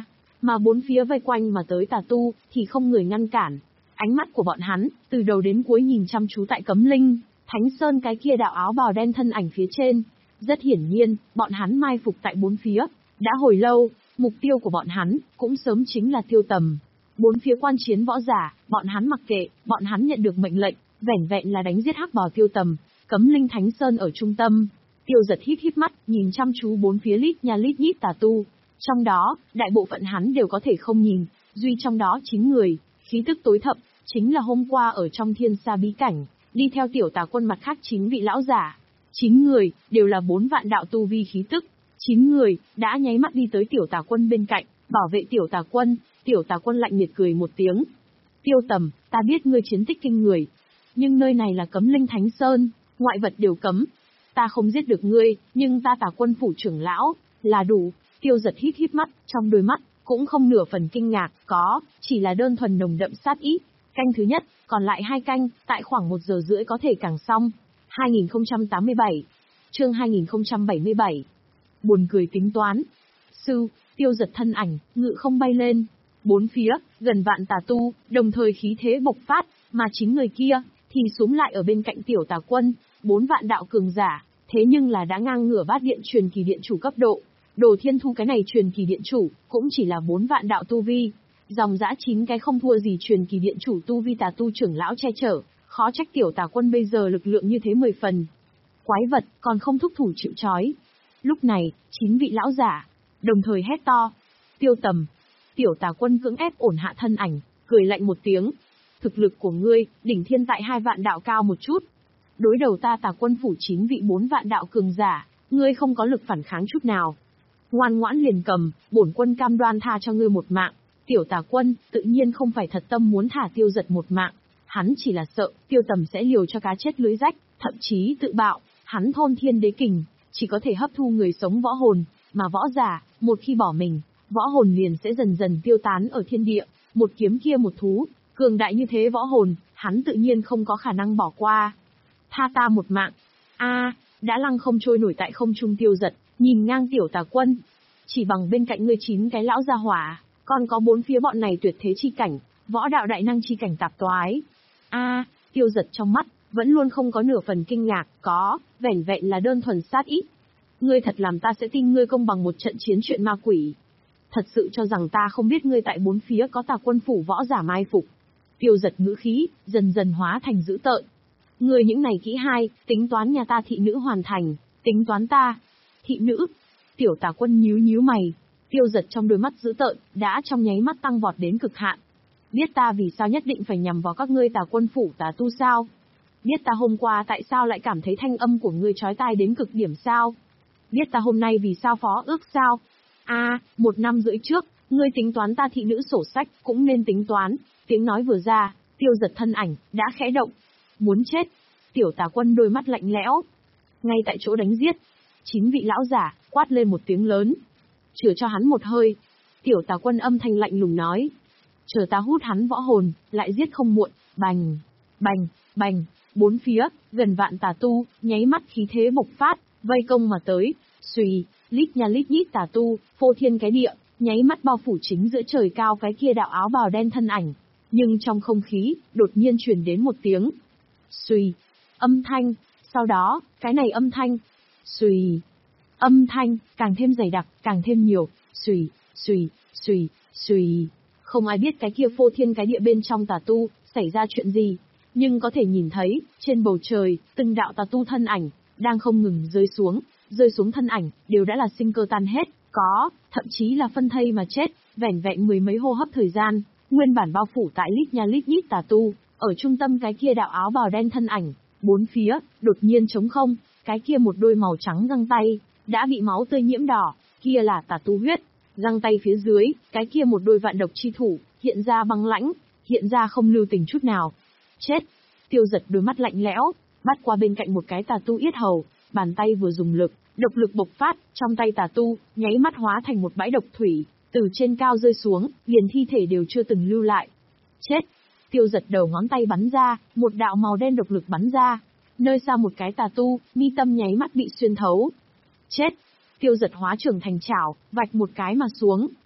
mà bốn phía vây quanh mà tới tà tu, thì không người ngăn cản. Ánh mắt của bọn hắn, từ đầu đến cuối nhìn chăm chú tại Cấm Linh, Thánh Sơn cái kia đạo áo bào đen thân ảnh phía trên. Rất hiển nhiên, bọn hắn mai phục tại bốn phía. Đã hồi lâu, mục tiêu của bọn hắn, cũng sớm chính là Tiêu Tầm. Bốn phía quan chiến võ giả, bọn hắn mặc kệ, bọn hắn nhận được mệnh lệnh, vẻn vẹn là đánh giết hắc bào Tiêu Tầm. Cấm Linh Thánh Sơn ở trung tâm. Tiêu Giật híp híp mắt, nhìn chăm chú bốn phía lít nha lít nhít tà tu. Trong đó, đại bộ phận hắn đều có thể không nhìn, duy trong đó chín người, khí tức tối thậm, chính là hôm qua ở trong thiên sa bí cảnh, đi theo tiểu tà quân mặt khác chín vị lão giả. Chín người, đều là bốn vạn đạo tu vi khí tức. Chín người, đã nháy mắt đi tới tiểu tà quân bên cạnh, bảo vệ tiểu tà quân. Tiểu tà quân lạnh nhiệt cười một tiếng. Tiêu Tầm, ta biết ngươi chiến tích kinh người. Nhưng nơi này là Cấm Linh Thánh Sơn, ngoại vật đều cấm. Ta không giết được ngươi, nhưng ta tà quân phủ trưởng lão, là đủ. Tiêu Giật híp híp mắt, trong đôi mắt, cũng không nửa phần kinh ngạc, có, chỉ là đơn thuần nồng đậm sát ý. Canh thứ nhất, còn lại hai canh, tại khoảng một giờ rưỡi có thể càng xong. hai nghìn không trăm tám mươi bảy, chương hai nghìn không trăm bảy mươi bảy. Buồn cười tính toán. Sư, Tiêu Giật thân ảnh, ngự không bay lên. Bốn phía, gần vạn tà tu, đồng thời khí thế bộc phát, mà chính người kia, thì xuống lại ở bên cạnh tiểu tà quân, bốn vạn đạo cường giả, thế nhưng là đã ngang ngửa bát điện truyền kỳ điện chủ cấp độ. Đồ Thiên Thu cái này truyền kỳ điện chủ, cũng chỉ là bốn vạn đạo tu vi. Dòng dã chín cái không thua gì truyền kỳ điện chủ tu vi tà tu trưởng lão che chở, khó trách tiểu tà quân bây giờ lực lượng như thế mười phần. Quái vật, còn không thúc thủ chịu trói. Lúc này, chín vị lão giả, đồng thời hét to. Tiêu Tầm. Tiểu tà quân cưỡng ép ổn hạ thân ảnh, cười lạnh một tiếng. Thực lực của ngươi, đỉnh thiên tại hai vạn đạo cao một chút. Đối đầu ta tà quân phủ chín vị bốn vạn đạo cường giả, ngươi không có lực phản kháng chút nào. Ngoan ngoãn liền cầm, bổn quân cam đoan tha cho ngươi một mạng. Tiểu tà quân, tự nhiên không phải thật tâm muốn thả Tiêu Giật một mạng. Hắn chỉ là sợ, Tiêu Tầm sẽ liều cho cá chết lưới rách, thậm chí tự bạo. Hắn thôn thiên đế kình, chỉ có thể hấp thu người sống võ hồn, mà võ giả, một khi bỏ mình, võ hồn liền sẽ dần dần tiêu tán ở thiên địa. Một kiếm kia một thú, cường đại như thế võ hồn, hắn tự nhiên không có khả năng bỏ qua. Tha ta một mạng. A, đã lăng không trôi nổi tại không trung Tiêu Giật, nhìn ngang tiểu tà quân. Chỉ bằng bên cạnh ngươi chín cái lão gia hỏa, còn có bốn phía bọn này tuyệt thế chi cảnh, võ đạo đại năng chi cảnh tạp toái. A, Tiêu Giật trong mắt, vẫn luôn không có nửa phần kinh ngạc, có, vẻn vẹn là đơn thuần sát ý. Ngươi thật làm ta sẽ tin ngươi công bằng một trận chiến chuyện ma quỷ. Thật sự cho rằng ta không biết ngươi tại bốn phía có tà quân phủ võ giả mai phục. Tiêu Giật ngữ khí, dần dần hóa thành dữ tợn. Ngươi những này kỹ hai, tính toán nhà ta thị nữ hoàn thành, tính toán ta. Thị nữ. Tiểu tà quân nhíu nhíu mày. Tiêu Giật trong đôi mắt dữ tợn, đã trong nháy mắt tăng vọt đến cực hạn. Biết ta vì sao nhất định phải nhằm vào các ngươi tà quân phủ tà tu sao? Biết ta hôm qua tại sao lại cảm thấy thanh âm của ngươi chói tai đến cực điểm sao? Biết ta hôm nay vì sao phó ước sao? A, à, một năm rưỡi trước, ngươi tính toán ta thị nữ sổ sách, cũng nên tính toán. Tiếng nói vừa ra, Tiêu Giật thân ảnh, đã khẽ động. Muốn chết. Tiểu tà quân đôi mắt lạnh lẽo. Ngay tại chỗ đánh giết. Chín vị lão giả, quát lên một tiếng lớn. Chừa cho hắn một hơi. Tiểu tà quân âm thanh lạnh lùng nói. Chờ ta hút hắn võ hồn, lại giết không muộn. Bành, bành, bành. Bốn phía, gần vạn tà tu, nháy mắt khí thế bộc phát, vây công mà tới. Xùy, lít nha lít nhít tà tu, phô thiên cái địa, nháy mắt bao phủ chính giữa trời cao cái kia đạo áo bào đen thân ảnh. Nhưng trong không khí, đột nhiên truyền đến một tiếng. Xùy, âm thanh, sau đó, cái này âm thanh. Xùy, âm thanh, càng thêm dày đặc, càng thêm nhiều. Xùy, xùy, xùy, xùy. Không ai biết cái kia phô thiên cái địa bên trong tà tu, xảy ra chuyện gì. Nhưng có thể nhìn thấy, trên bầu trời, từng đạo tà tu thân ảnh, đang không ngừng rơi xuống. Rơi xuống thân ảnh, đều đã là sinh cơ tan hết, có, thậm chí là phân thây mà chết, vẻn vẹn mười mấy hô hấp thời gian, nguyên bản bao phủ tại lít nha lít nhít tà tu, ở trung tâm cái kia đạo áo bào đen thân ảnh, bốn phía, đột nhiên trống không, cái kia một đôi màu trắng găng tay, đã bị máu tươi nhiễm đỏ, kia là tà tu huyết, găng tay phía dưới, cái kia một đôi vạn độc chi thủ, hiện ra băng lãnh, hiện ra không lưu tình chút nào. Chết! Tiêu Giật đôi mắt lạnh lẽo, bắt qua bên cạnh một cái tà tu yết hầu, bàn tay vừa dùng lực, độc lực bộc phát, trong tay tà tu, nháy mắt hóa thành một bãi độc thủy, từ trên cao rơi xuống, liền thi thể đều chưa từng lưu lại. Chết! Tiêu Giật đầu ngón tay bắn ra, một đạo màu đen độc lực bắn ra. Nơi xa một cái tà tu, mi tâm nháy mắt bị xuyên thấu. Chết! Tiêu Giật hóa trưởng thành chảo, vạch một cái mà xuống,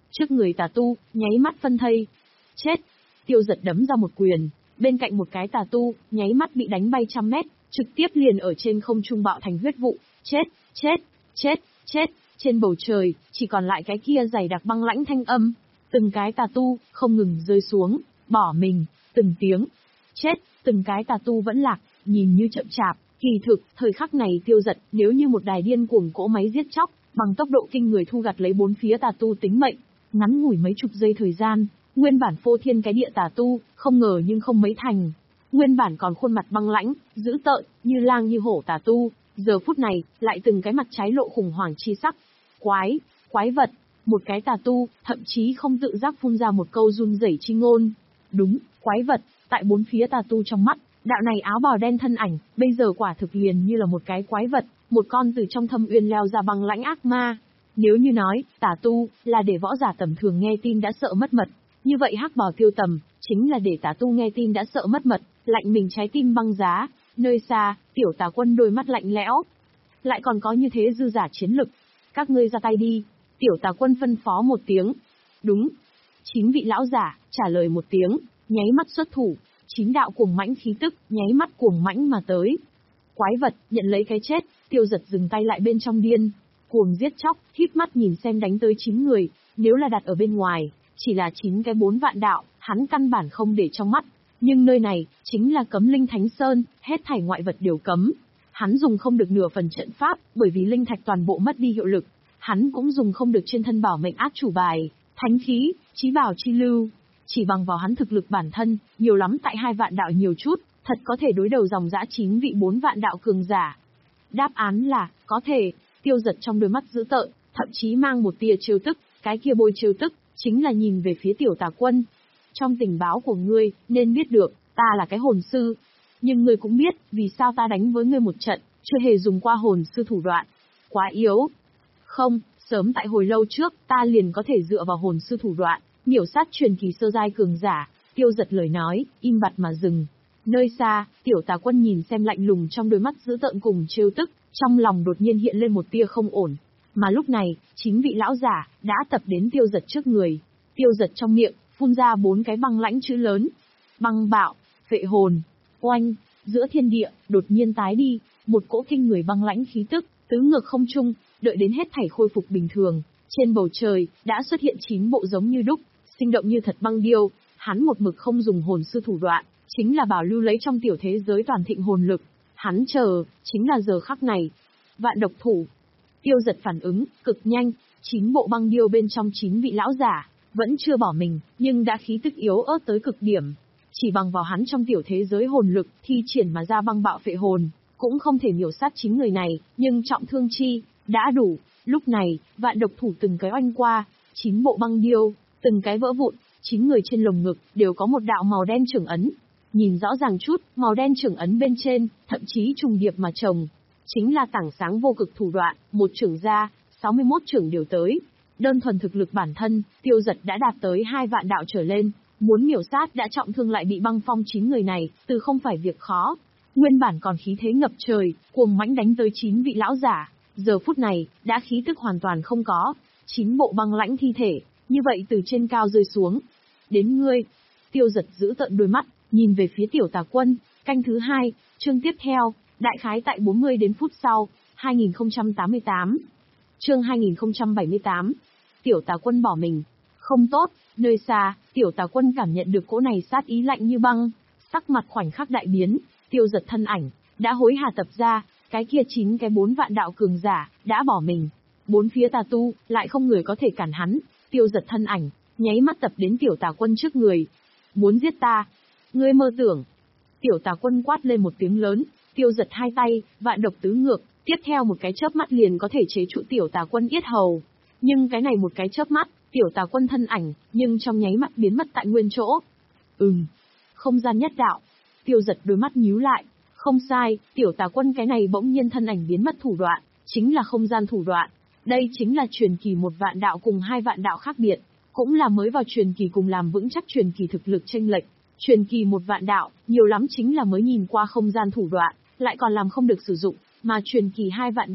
Trước người tà tu, nháy mắt phân thây. Chết! Tiêu Dật đấm ra một quyền, bên cạnh một cái tà tu, nháy mắt bị đánh bay trăm mét, trực tiếp liền ở trên không trung bạo thành huyết vụ. Chết! Chết! Chết! Chết! Trên bầu trời, chỉ còn lại cái kia dày đặc băng lãnh thanh âm. Từng cái tà tu, không ngừng rơi xuống, bỏ mình, từng tiếng. Chết! Từng cái tà tu vẫn lạc, nhìn như chậm chạp. Kỳ thực, thời khắc này Tiêu Dật nếu như một đài điên cuồng cỗ máy giết chóc, bằng tốc độ kinh người thu gặt lấy bốn phía tà tu tính mệnh. Ngắn ngủi mấy chục giây thời gian, nguyên bản phô thiên cái địa tà tu, không ngờ nhưng không mấy thành. Nguyên bản còn khuôn mặt băng lãnh, dữ tợn, như lang như hổ tà tu, giờ phút này, lại từng cái mặt trái lộ khủng hoảng chi sắc. Quái, quái vật, một cái tà tu, thậm chí không tự giác phun ra một câu run rẩy chi ngôn. Đúng, quái vật, tại bốn phía tà tu trong mắt, đạo này áo bào đen thân ảnh, bây giờ quả thực liền như là một cái quái vật, một con từ trong thâm uyên leo ra băng lãnh ác ma. Nếu như nói, tà tu, là để võ giả tầm thường nghe tin đã sợ mất mật, như vậy hắc bào Tiêu Tầm, chính là để tà tu nghe tin đã sợ mất mật, lạnh mình trái tim băng giá. Nơi xa, Tiểu Tà Quân đôi mắt lạnh lẽo. Lại còn có như thế dư giả chiến lực. Các ngươi ra tay đi. Tiểu Tà Quân phân phó một tiếng. Đúng. Chín vị lão giả, trả lời một tiếng, nháy mắt xuất thủ. Chín đạo cuồng mãnh khí tức, nháy mắt cuồng mãnh mà tới. Quái vật, nhận lấy cái chết. Tiêu Dật dừng tay lại bên trong điên cuồng giết chóc, híp mắt nhìn xem đánh tới chín người, nếu là đặt ở bên ngoài, chỉ là chín cái bốn vạn đạo, hắn căn bản không để trong mắt. Nhưng nơi này, chính là cấm linh thánh sơn, hết thảy ngoại vật đều cấm. Hắn dùng không được nửa phần trận pháp, bởi vì linh thạch toàn bộ mất đi hiệu lực. Hắn cũng dùng không được trên thân bảo mệnh át chủ bài, thánh khí, chí bảo chi lưu. Chỉ bằng vào hắn thực lực bản thân, nhiều lắm tại hai vạn đạo nhiều chút, thật có thể đối đầu dòng dã chín vị bốn vạn đạo cường giả. Đáp án là, có thể. Tiêu Dật trong đôi mắt dữ tợn, thậm chí mang một tia trêu tức, cái kia bôi trêu tức, chính là nhìn về phía Tiểu Tà Quân. Trong tình báo của ngươi, nên biết được, ta là cái hồn sư. Nhưng ngươi cũng biết, vì sao ta đánh với ngươi một trận, chưa hề dùng qua hồn sư thủ đoạn. Quá yếu. Không, sớm tại hồi lâu trước, ta liền có thể dựa vào hồn sư thủ đoạn, miểu sát truyền kỳ sơ giai cường giả. Tiêu Dật lời nói, im bặt mà dừng. Nơi xa, Tiểu Tà Quân nhìn xem lạnh lùng trong đôi mắt dữ tợn cùng trêu tức, trong lòng đột nhiên hiện lên một tia không ổn. Mà lúc này, chính vị lão giả, đã tập đến Tiêu Dật trước người. Tiêu Dật trong miệng, phun ra bốn cái băng lãnh chữ lớn. Băng bạo, vệ hồn, oanh, giữa thiên địa, đột nhiên tái đi, một cỗ kinh người băng lãnh khí tức, tứ ngược không trung, đợi đến hết thảy khôi phục bình thường. Trên bầu trời, đã xuất hiện chín bộ giống như đúc, sinh động như thật băng điêu, hắn một mực không dùng hồn sư thủ đoạn, chính là bảo lưu lấy trong tiểu thế giới toàn thịnh hồn lực. Hắn chờ, chính là giờ khắc này. Vạn độc thủ. Tiêu Dật phản ứng, cực nhanh, chín bộ băng điêu bên trong chín vị lão giả, vẫn chưa bỏ mình, nhưng đã khí tức yếu ớt tới cực điểm. Chỉ bằng vào hắn trong tiểu thế giới hồn lực, thi triển mà ra băng bạo phệ hồn, cũng không thể miểu sát chín người này, nhưng trọng thương chi, đã đủ. Lúc này, vạn độc thủ từng cái oanh qua, chín bộ băng điêu, từng cái vỡ vụn, chín người trên lồng ngực, đều có một đạo màu đen trưởng ấn. Nhìn rõ ràng chút, màu đen trưởng ấn bên trên, thậm chí trùng điệp mà chồng. Chính là tảng sáng vô cực thủ đoạn, một trưởng ra, sáu mươi mốt trưởng đều tới. Đơn thuần thực lực bản thân, Tiêu Dật đã đạt tới hai vạn đạo trở lên. Muốn miểu sát đã trọng thương lại bị băng phong chín người này, từ không phải việc khó. Nguyên bản còn khí thế ngập trời, cuồng mãnh đánh tới chín vị lão giả. Giờ phút này, đã khí tức hoàn toàn không có. Chín bộ băng lãnh thi thể, như vậy từ trên cao rơi xuống. Đến ngươi. Tiêu Dật giữ tợn đôi mắt, nhìn về phía Tiểu Tà Quân. Canh thứ hai, chương tiếp theo, đại khái tại bốn mươi đến phút sau, hai nghìn không trăm tám mươi tám. Chương hai nghìn không trăm bảy mươi tám. Tiểu Tà Quân bỏ mình. Không tốt, nơi xa, Tiểu Tà Quân cảm nhận được cỗ này sát ý lạnh như băng. Sắc mặt khoảnh khắc đại biến, Tiêu Dật thân ảnh, đã hối hả tập ra, cái kia chín cái bốn vạn đạo cường giả, đã bỏ mình. Bốn phía tà tu, lại không người có thể cản hắn. Tiêu Dật thân ảnh, nháy mắt tập đến Tiểu Tà Quân trước người. Muốn giết ta? Ngươi mơ tưởng. Tiểu Tà Quân quát lên một tiếng lớn, Tiêu Dật hai tay, vạn độc tứ ngược, tiếp theo một cái chớp mắt liền có thể chế trụ Tiểu Tà Quân yết hầu. Nhưng cái này một cái chớp mắt, Tiểu Tà Quân thân ảnh, nhưng trong nháy mắt biến mất tại nguyên chỗ. Ừm, không gian nhất đạo. Tiêu Dật đôi mắt nhíu lại, không sai, Tiểu Tà Quân cái này bỗng nhiên thân ảnh biến mất thủ đoạn, chính là không gian thủ đoạn. Đây chính là truyền kỳ một vạn đạo cùng hai vạn đạo khác biệt, cũng là mới vào truyền kỳ cùng làm vững chắc truyền kỳ thực lực chênh lệch. Truyền kỳ một vạn đạo, nhiều lắm chính là mới nhìn qua không gian thủ đoạn, lại còn làm không được sử dụng, mà truyền kỳ hai vạn đạo,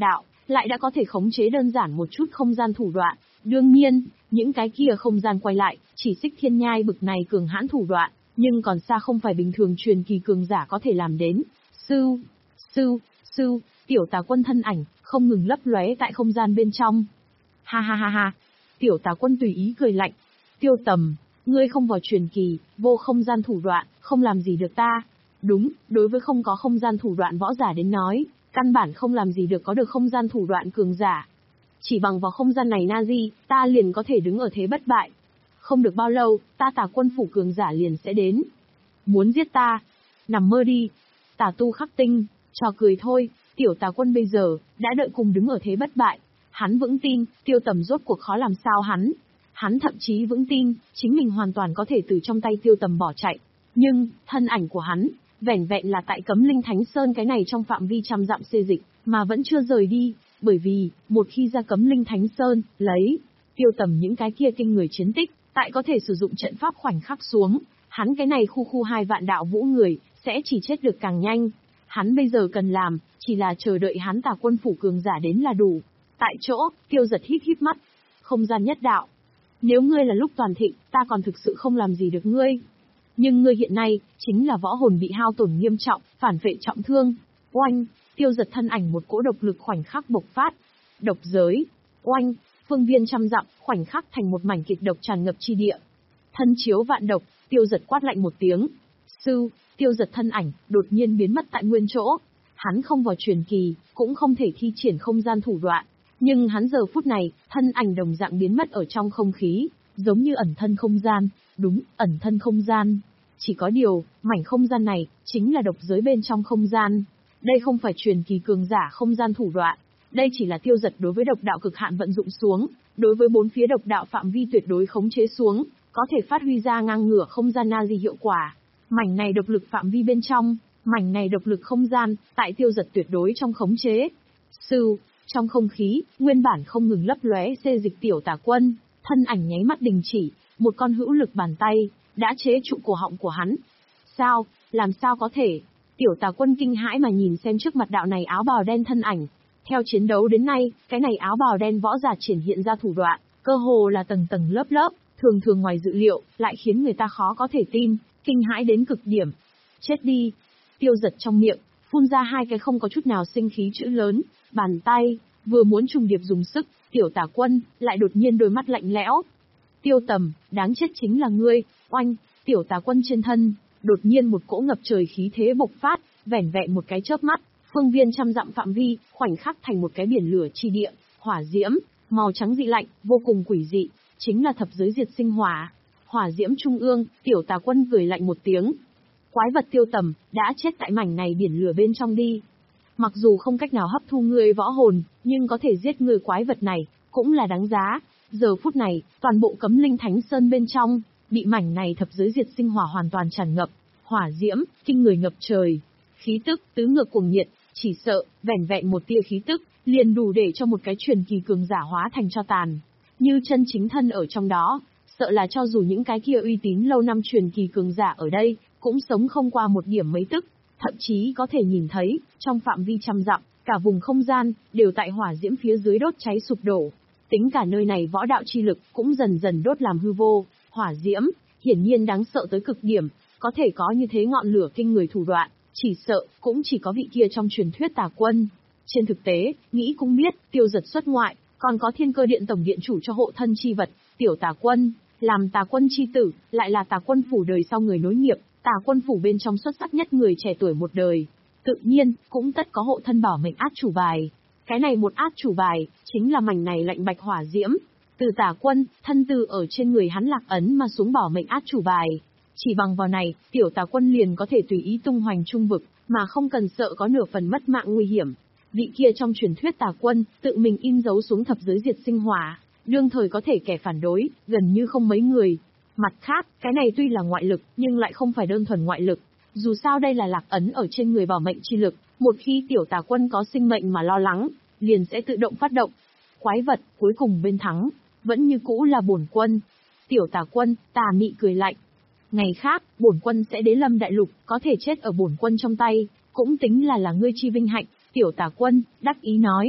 lại đã có thể khống chế đơn giản một chút không gian thủ đoạn. Đương nhiên, những cái kia không gian quay lại, chỉ xích thiên nhai bực này cường hãn thủ đoạn, nhưng còn xa không phải bình thường truyền kỳ cường giả có thể làm đến. Sư, sư, sư, tiểu tà quân thân ảnh, không ngừng lấp lóe tại không gian bên trong. Ha ha ha ha, tiểu tà quân tùy ý cười lạnh. Tiêu Tầm, ngươi không vào truyền kỳ, vô không gian thủ đoạn, không làm gì được ta. Đúng, đối với không có không gian thủ đoạn võ giả đến nói, căn bản không làm gì được có được không gian thủ đoạn cường giả. Chỉ bằng vào không gian này Nazi, ta liền có thể đứng ở thế bất bại. Không được bao lâu, ta tà quân phủ cường giả liền sẽ đến. Muốn giết ta? Nằm mơ đi. Tà tu khắc tinh, trò cười thôi, tiểu tà quân bây giờ, đã đợi cùng đứng ở thế bất bại. Hắn vững tin, Tiêu Tầm rốt cuộc khó làm sao hắn. Hắn thậm chí vững tin, chính mình hoàn toàn có thể từ trong tay Tiêu Tầm bỏ chạy. Nhưng, thân ảnh của hắn, vẻn vẹn là tại Cấm Linh Thánh Sơn cái này trong phạm vi trăm dặm xê dịch, mà vẫn chưa rời đi, bởi vì, một khi ra Cấm Linh Thánh Sơn, lấy, Tiêu Tầm những cái kia kinh người chiến tích, tại có thể sử dụng trận pháp khoảnh khắc xuống, hắn cái này khu khu hai vạn đạo vũ người, sẽ chỉ chết được càng nhanh. Hắn bây giờ cần làm, chỉ là chờ đợi hắn tà quân phủ cường giả đến là đủ. Tại chỗ, Tiêu Giật híp híp mắt. Không gian nhất đạo. Nếu ngươi là lúc toàn thịnh, ta còn thực sự không làm gì được ngươi. Nhưng ngươi hiện nay, chính là võ hồn bị hao tổn nghiêm trọng, phản phệ trọng thương. Oanh, Tiêu Giật thân ảnh một cỗ độc lực khoảnh khắc bộc phát. Độc giới. Oanh, phương viên trăm dặm, khoảnh khắc thành một mảnh kịch độc tràn ngập chi địa. Thân chiếu vạn độc, Tiêu Giật quát lạnh một tiếng. Sư, Tiêu Giật thân ảnh, đột nhiên biến mất tại nguyên chỗ. Hắn không vào truyền kỳ, cũng không thể thi triển không gian thủ đoạn. Nhưng hắn giờ phút này, thân ảnh đồng dạng biến mất ở trong không khí, giống như ẩn thân không gian. Đúng, ẩn thân không gian. Chỉ có điều, mảnh không gian này, chính là độc giới bên trong không gian. Đây không phải truyền kỳ cường giả không gian thủ đoạn. Đây chỉ là Tiêu Giật đối với độc đạo cực hạn vận dụng xuống, đối với bốn phía độc đạo phạm vi tuyệt đối khống chế xuống, có thể phát huy ra ngang ngửa không gian Nazi hiệu quả. Mảnh này độc lực phạm vi bên trong, mảnh này độc lực không gian, tại Tiêu Giật tuyệt đối trong khống chế. Sư, trong không khí, nguyên bản không ngừng lấp lóe xê dịch tiểu tà quân, thân ảnh nháy mắt đình chỉ, một con hữu lực bàn tay, đã chế trụ cổ họng của hắn. Sao, làm sao có thể? Tiểu tà quân kinh hãi mà nhìn xem trước mặt đạo này áo bào đen thân ảnh. Theo chiến đấu đến nay, cái này áo bào đen võ giả triển hiện ra thủ đoạn, cơ hồ là tầng tầng lớp lớp, thường thường ngoài dự liệu, lại khiến người ta khó có thể tin, kinh hãi đến cực điểm. Chết đi! Tiêu Giật trong miệng, phun ra hai cái không có chút nào sinh khí chữ lớn, bàn tay, vừa muốn trùng điệp dùng sức, tiểu tà quân, lại đột nhiên đôi mắt lạnh lẽo. Tiêu Tầm, đáng chết chính là ngươi, oanh, tiểu tà quân trên thân, đột nhiên một cỗ ngập trời khí thế bộc phát, vẻn vẹn một cái chớp mắt, phương viên trăm dặm phạm vi, khoảnh khắc thành một cái biển lửa chi địa, hỏa diễm, màu trắng dị lạnh, vô cùng quỷ dị, chính là thập giới diệt sinh hỏa. Hỏa diễm trung ương, tiểu tà quân cười lạnh một tiếng. Quái vật Tiêu Tầm, đã chết tại mảnh này biển lửa bên trong đi. Mặc dù không cách nào hấp thu ngươi võ hồn, nhưng có thể giết ngươi quái vật này, cũng là đáng giá. Giờ phút này, toàn bộ Cấm Linh Thánh Sơn bên trong, bị mảnh này thập giới diệt sinh hỏa hoàn toàn tràn ngập. Hỏa diễm, kinh người ngập trời. Khí tức, tứ ngược cuồng nhiệt, chỉ sợ, vẻn vẹn một tia khí tức, liền đủ để cho một cái truyền kỳ cường giả hóa thành tro tàn. Như chân chính thân ở trong đó, sợ là cho dù những cái kia uy tín lâu năm truyền kỳ cường giả ở đây, cũng sống không qua một điểm mấy tức, thậm chí có thể nhìn thấy, trong phạm vi trăm dặm, cả vùng không gian, đều tại hỏa diễm phía dưới đốt cháy sụp đổ. Tính cả nơi này võ đạo chi lực cũng dần dần đốt làm hư vô, hỏa diễm, hiển nhiên đáng sợ tới cực điểm, có thể có như thế ngọn lửa kinh người thủ đoạn, chỉ sợ, cũng chỉ có vị kia trong truyền thuyết tà quân. Trên thực tế, nghĩ cũng biết, Tiêu Giật xuất ngoại, còn có Thiên Cơ Điện tổng điện chủ cho hộ thân chi vật, tiểu tà quân, làm tà quân chi tử, lại là tà quân phủ đời sau người nối nghiệp, tà quân phủ bên trong xuất sắc nhất người trẻ tuổi một đời. Tự nhiên, cũng tất có hộ thân bảo mệnh át chủ bài. Cái này một át chủ bài, chính là mảnh này lạnh bạch hỏa diễm. Từ tà quân, thân từ ở trên người hắn lạc ấn mà xuống bảo mệnh át chủ bài. Chỉ bằng vào này, tiểu tà quân liền có thể tùy ý tung hoành trung vực, mà không cần sợ có nửa phần mất mạng nguy hiểm. Vị kia trong truyền thuyết tà quân, tự mình in dấu xuống thập giới diệt sinh hỏa, đương thời có thể kẻ phản đối, gần như không mấy người. Mặt khác, cái này tuy là ngoại lực, nhưng lại không phải đơn thuần ngoại lực. Dù sao đây là lạc ấn ở trên người bảo mệnh chi lực, một khi tiểu tà quân có sinh mệnh mà lo lắng, liền sẽ tự động phát động. Quái vật, cuối cùng bên thắng, vẫn như cũ là bổn quân. Tiểu tà quân, tà mị cười lạnh. Ngày khác, bổn quân sẽ đế lâm đại lục, có thể chết ở bổn quân trong tay, cũng tính là là ngươi chi vinh hạnh. Tiểu tà quân, đắc ý nói.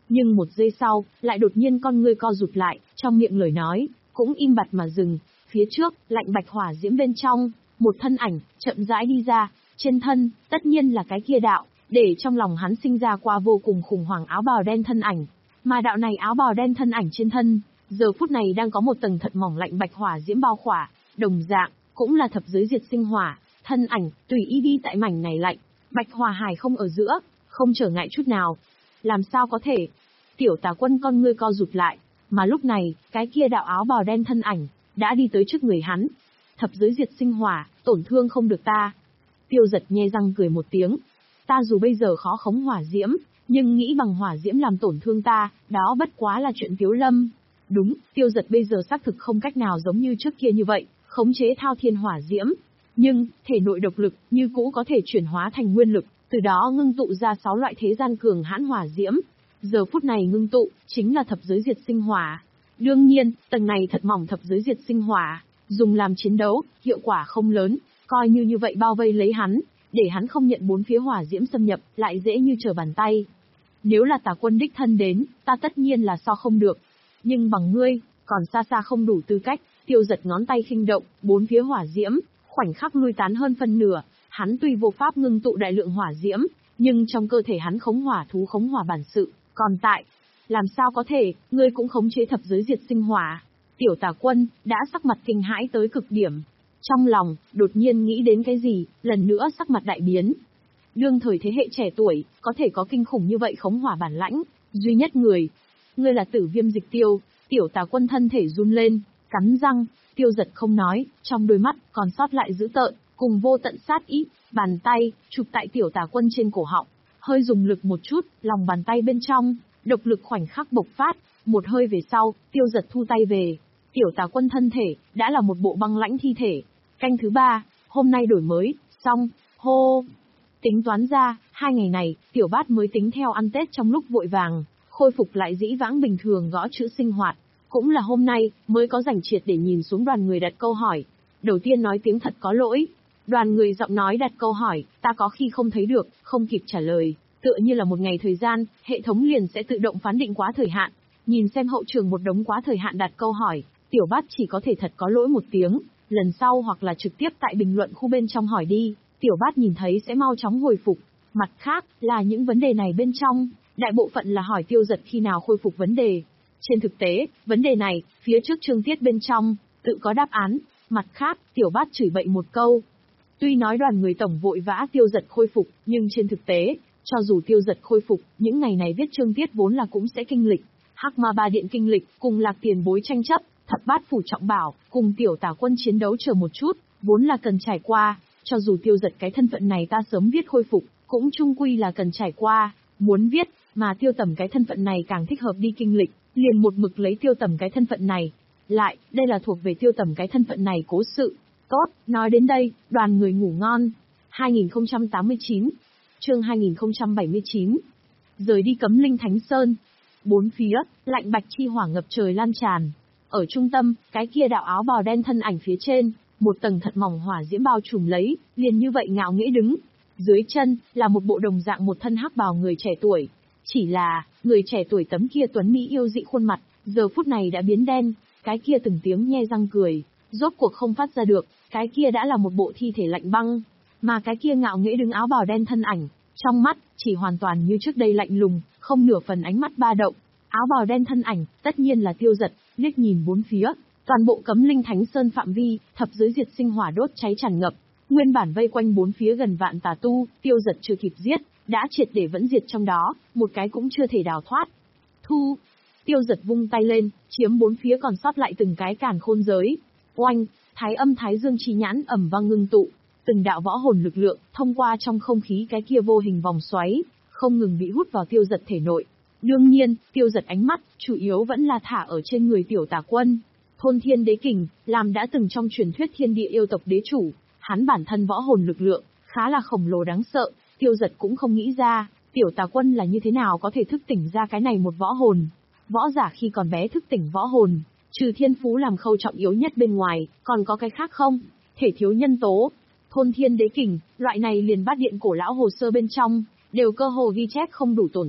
Nhưng một giây sau, lại đột nhiên con ngươi co rụt lại, trong miệng lời nói, cũng im bặt mà dừng. Phía trước, lạnh bạch hỏa diễm bên trong, một thân ảnh, chậm rãi đi ra, trên thân, tất nhiên là cái kia đạo, để trong lòng hắn sinh ra qua vô cùng khủng hoảng áo bào đen thân ảnh. Mà đạo này áo bào đen thân ảnh trên thân, giờ phút này đang có một tầng thật mỏng lạnh bạch hỏa diễm bao khỏa, đồng dạng, cũng là thập giới diệt sinh hỏa, thân ảnh, tùy ý đi tại mảnh này lạnh, bạch hỏa hải không ở giữa, không trở ngại chút nào. Làm sao có thể? Tiểu Tà Quân con ngươi co rụt lại, mà lúc này, cái kia đạo áo bào đen thân ảnh, đã đi tới trước người hắn. Thập giới diệt sinh hỏa, tổn thương không được ta. Tiêu Giật nhe răng cười một tiếng. Ta dù bây giờ khó khống hỏa diễm, nhưng nghĩ bằng hỏa diễm làm tổn thương ta, đó bất quá là chuyện Tiếu Lâm. Đúng, Tiêu Giật bây giờ xác thực không cách nào giống như trước kia như vậy, khống chế thao thiên hỏa diễm. Nhưng, thể nội độc lực, như cũ có thể chuyển hóa thành nguyên lực, từ đó ngưng tụ ra sáu loại thế gian cường hãn hỏa diễm. Giờ phút này ngưng tụ, chính là thập giới diệt sinh hỏa. Đương nhiên, tầng này thật mỏng thập giới diệt sinh hỏa, dùng làm chiến đấu, hiệu quả không lớn, coi như như vậy bao vây lấy hắn, để hắn không nhận bốn phía hỏa diễm xâm nhập, lại dễ như trở bàn tay. Nếu là Tà Quân đích thân đến, ta tất nhiên là so không được. Nhưng bằng ngươi, còn xa xa không đủ tư cách. Tiêu Giật ngón tay khinh động, bốn phía hỏa diễm, khoảnh khắc lui tán hơn phân nửa. Hắn tuy vô pháp ngưng tụ đại lượng hỏa diễm, nhưng trong cơ thể hắn khống hỏa thú khống hỏa bản sự, còn tại. Làm sao có thể, ngươi cũng khống chế thập giới diệt sinh hỏa. Tiểu Tà Quân, đã sắc mặt kinh hãi tới cực điểm. Trong lòng, đột nhiên nghĩ đến cái gì, lần nữa sắc mặt đại biến. Đương thời thế hệ trẻ tuổi, có thể có kinh khủng như vậy khống hỏa bản lãnh, duy nhất người. Ngươi là Tử Viêm Dịch Tiêu. Tiểu Tà Quân thân thể run lên, cắn răng, Tiêu Giật không nói, trong đôi mắt, còn sót lại dữ tợn, cùng vô tận sát ý, bàn tay, chụp tại Tiểu Tà Quân trên cổ họng, hơi dùng lực một chút, lòng bàn tay bên trong, độc lực khoảnh khắc bộc phát, một hơi về sau, Tiêu Giật thu tay về. Tiểu Tà Quân thân thể, đã là một bộ băng lãnh thi thể. Canh thứ ba, hôm nay đổi mới, xong, hô. Tính toán ra, hai ngày này, Tiểu Bát mới tính theo ăn Tết trong lúc vội vàng, khôi phục lại dĩ vãng bình thường gõ chữ sinh hoạt. Cũng là hôm nay, mới có rảnh triệt để nhìn xuống đoàn người đặt câu hỏi. Đầu tiên nói tiếng thật có lỗi. Đoàn người giọng nói đặt câu hỏi, ta có khi không thấy được, không kịp trả lời. Tựa như là một ngày thời gian, hệ thống liền sẽ tự động phán định quá thời hạn. Nhìn xem hậu trường một đống quá thời hạn đặt câu hỏi, Tiểu Bát chỉ có thể thật có lỗi một tiếng. Lần sau hoặc là trực tiếp tại bình luận khu bên trong hỏi đi, Tiểu Bát nhìn thấy sẽ mau chóng hồi phục. Mặt khác, là những vấn đề này bên trong, đại bộ phận là hỏi Tiêu Giật khi nào khôi phục vấn đề. Trên thực tế, vấn đề này, phía trước chương tiết bên trong, tự có đáp án. Mặt khác, Tiểu Bát chửi bậy một câu. Tuy nói đoàn người tổng vội vã Tiêu Giật khôi phục, nhưng trên thực tế, cho dù Tiêu Giật khôi phục, những ngày này viết chương tiết vốn là cũng sẽ kinh lịch. Hắc Ma Ba Điện kinh lịch, cùng Lạc Tiền Bối tranh chấp, Thập Bát Phủ trọng bảo, cùng Tiểu Tà Quân chiến đấu chờ một chút, vốn là cần trải qua. Cho dù Tiêu Giật cái thân phận này ta sớm viết khôi phục, cũng chung quy là cần trải qua. Muốn viết, mà Tiêu Tầm cái thân phận này càng thích hợp đi kinh lịch, liền một mực lấy Tiêu Tầm cái thân phận này. Lại, đây là thuộc về Tiêu Tầm cái thân phận này cố sự. Tốt, nói đến đây, đoàn người ngủ ngon. hai nghìn không trăm tám mươi chín, chương hai nghìn không trăm bảy mươi chín. Rời đi Cấm Linh Thánh Sơn. Bốn phía, lạnh bạch chi hỏa ngập trời lan tràn. Ở trung tâm, cái kia đạo áo bào đen thân ảnh phía trên, một tầng thật mỏng hỏa diễm bao trùm lấy, liền như vậy ngạo nghễ đứng. Dưới chân, là một bộ đồng dạng một thân hắc bào người trẻ tuổi. Chỉ là, người trẻ tuổi tấm kia tuấn mỹ yêu dị khuôn mặt, giờ phút này đã biến đen, cái kia từng tiếng nhe răng cười, rốt cuộc không phát ra được, cái kia đã là một bộ thi thể lạnh băng. Mà cái kia ngạo nghễ đứng áo bào đen thân ảnh, trong mắt, chỉ hoàn toàn như trước đây lạnh lùng, không nửa phần ánh mắt ba động. Áo bào đen thân ảnh, tất nhiên là Tiêu Giật, liếc nhìn bốn phía, toàn bộ Cấm Linh Thánh Sơn phạm vi, thập giới diệt sinh hỏa đốt cháy tràn ngập. Nguyên bản vây quanh bốn phía gần vạn tà tu, Tiêu Giật chưa kịp giết, đã triệt để vẫn diệt trong đó, một cái cũng chưa thể đào thoát. Thu! Tiêu Giật vung tay lên, chiếm bốn phía còn sót lại từng cái càn khôn giới. Oanh! Thái âm thái dương chi nhãn ầm vang ngưng tụ, từng đạo võ hồn lực lượng, thông qua trong không khí cái kia vô hình vòng xoáy, không ngừng bị hút vào Tiêu Giật thể nội. Đương nhiên, Tiêu Giật ánh mắt, chủ yếu vẫn là thả ở trên người Tiểu Tà Quân. Thôn Thiên Đế Kình, làm đã từng trong truyền thuyết thiên địa yêu tộc đế chủ, hắn bản thân võ hồn lực lượng, khá là khổng lồ đáng sợ, Tiêu Giật cũng không nghĩ ra, Tiểu Tà Quân là như thế nào có thể thức tỉnh ra cái này một võ hồn. Võ giả khi còn bé thức tỉnh võ hồn, trừ thiên phú làm khâu trọng yếu nhất bên ngoài, còn có cái khác không? Thể thiếu nhân tố. Thôn Thiên Đế Kình, loại này liền bát điện cổ lão hồ sơ bên trong, đều cơ hồ ghi chép không đủ tồn tại,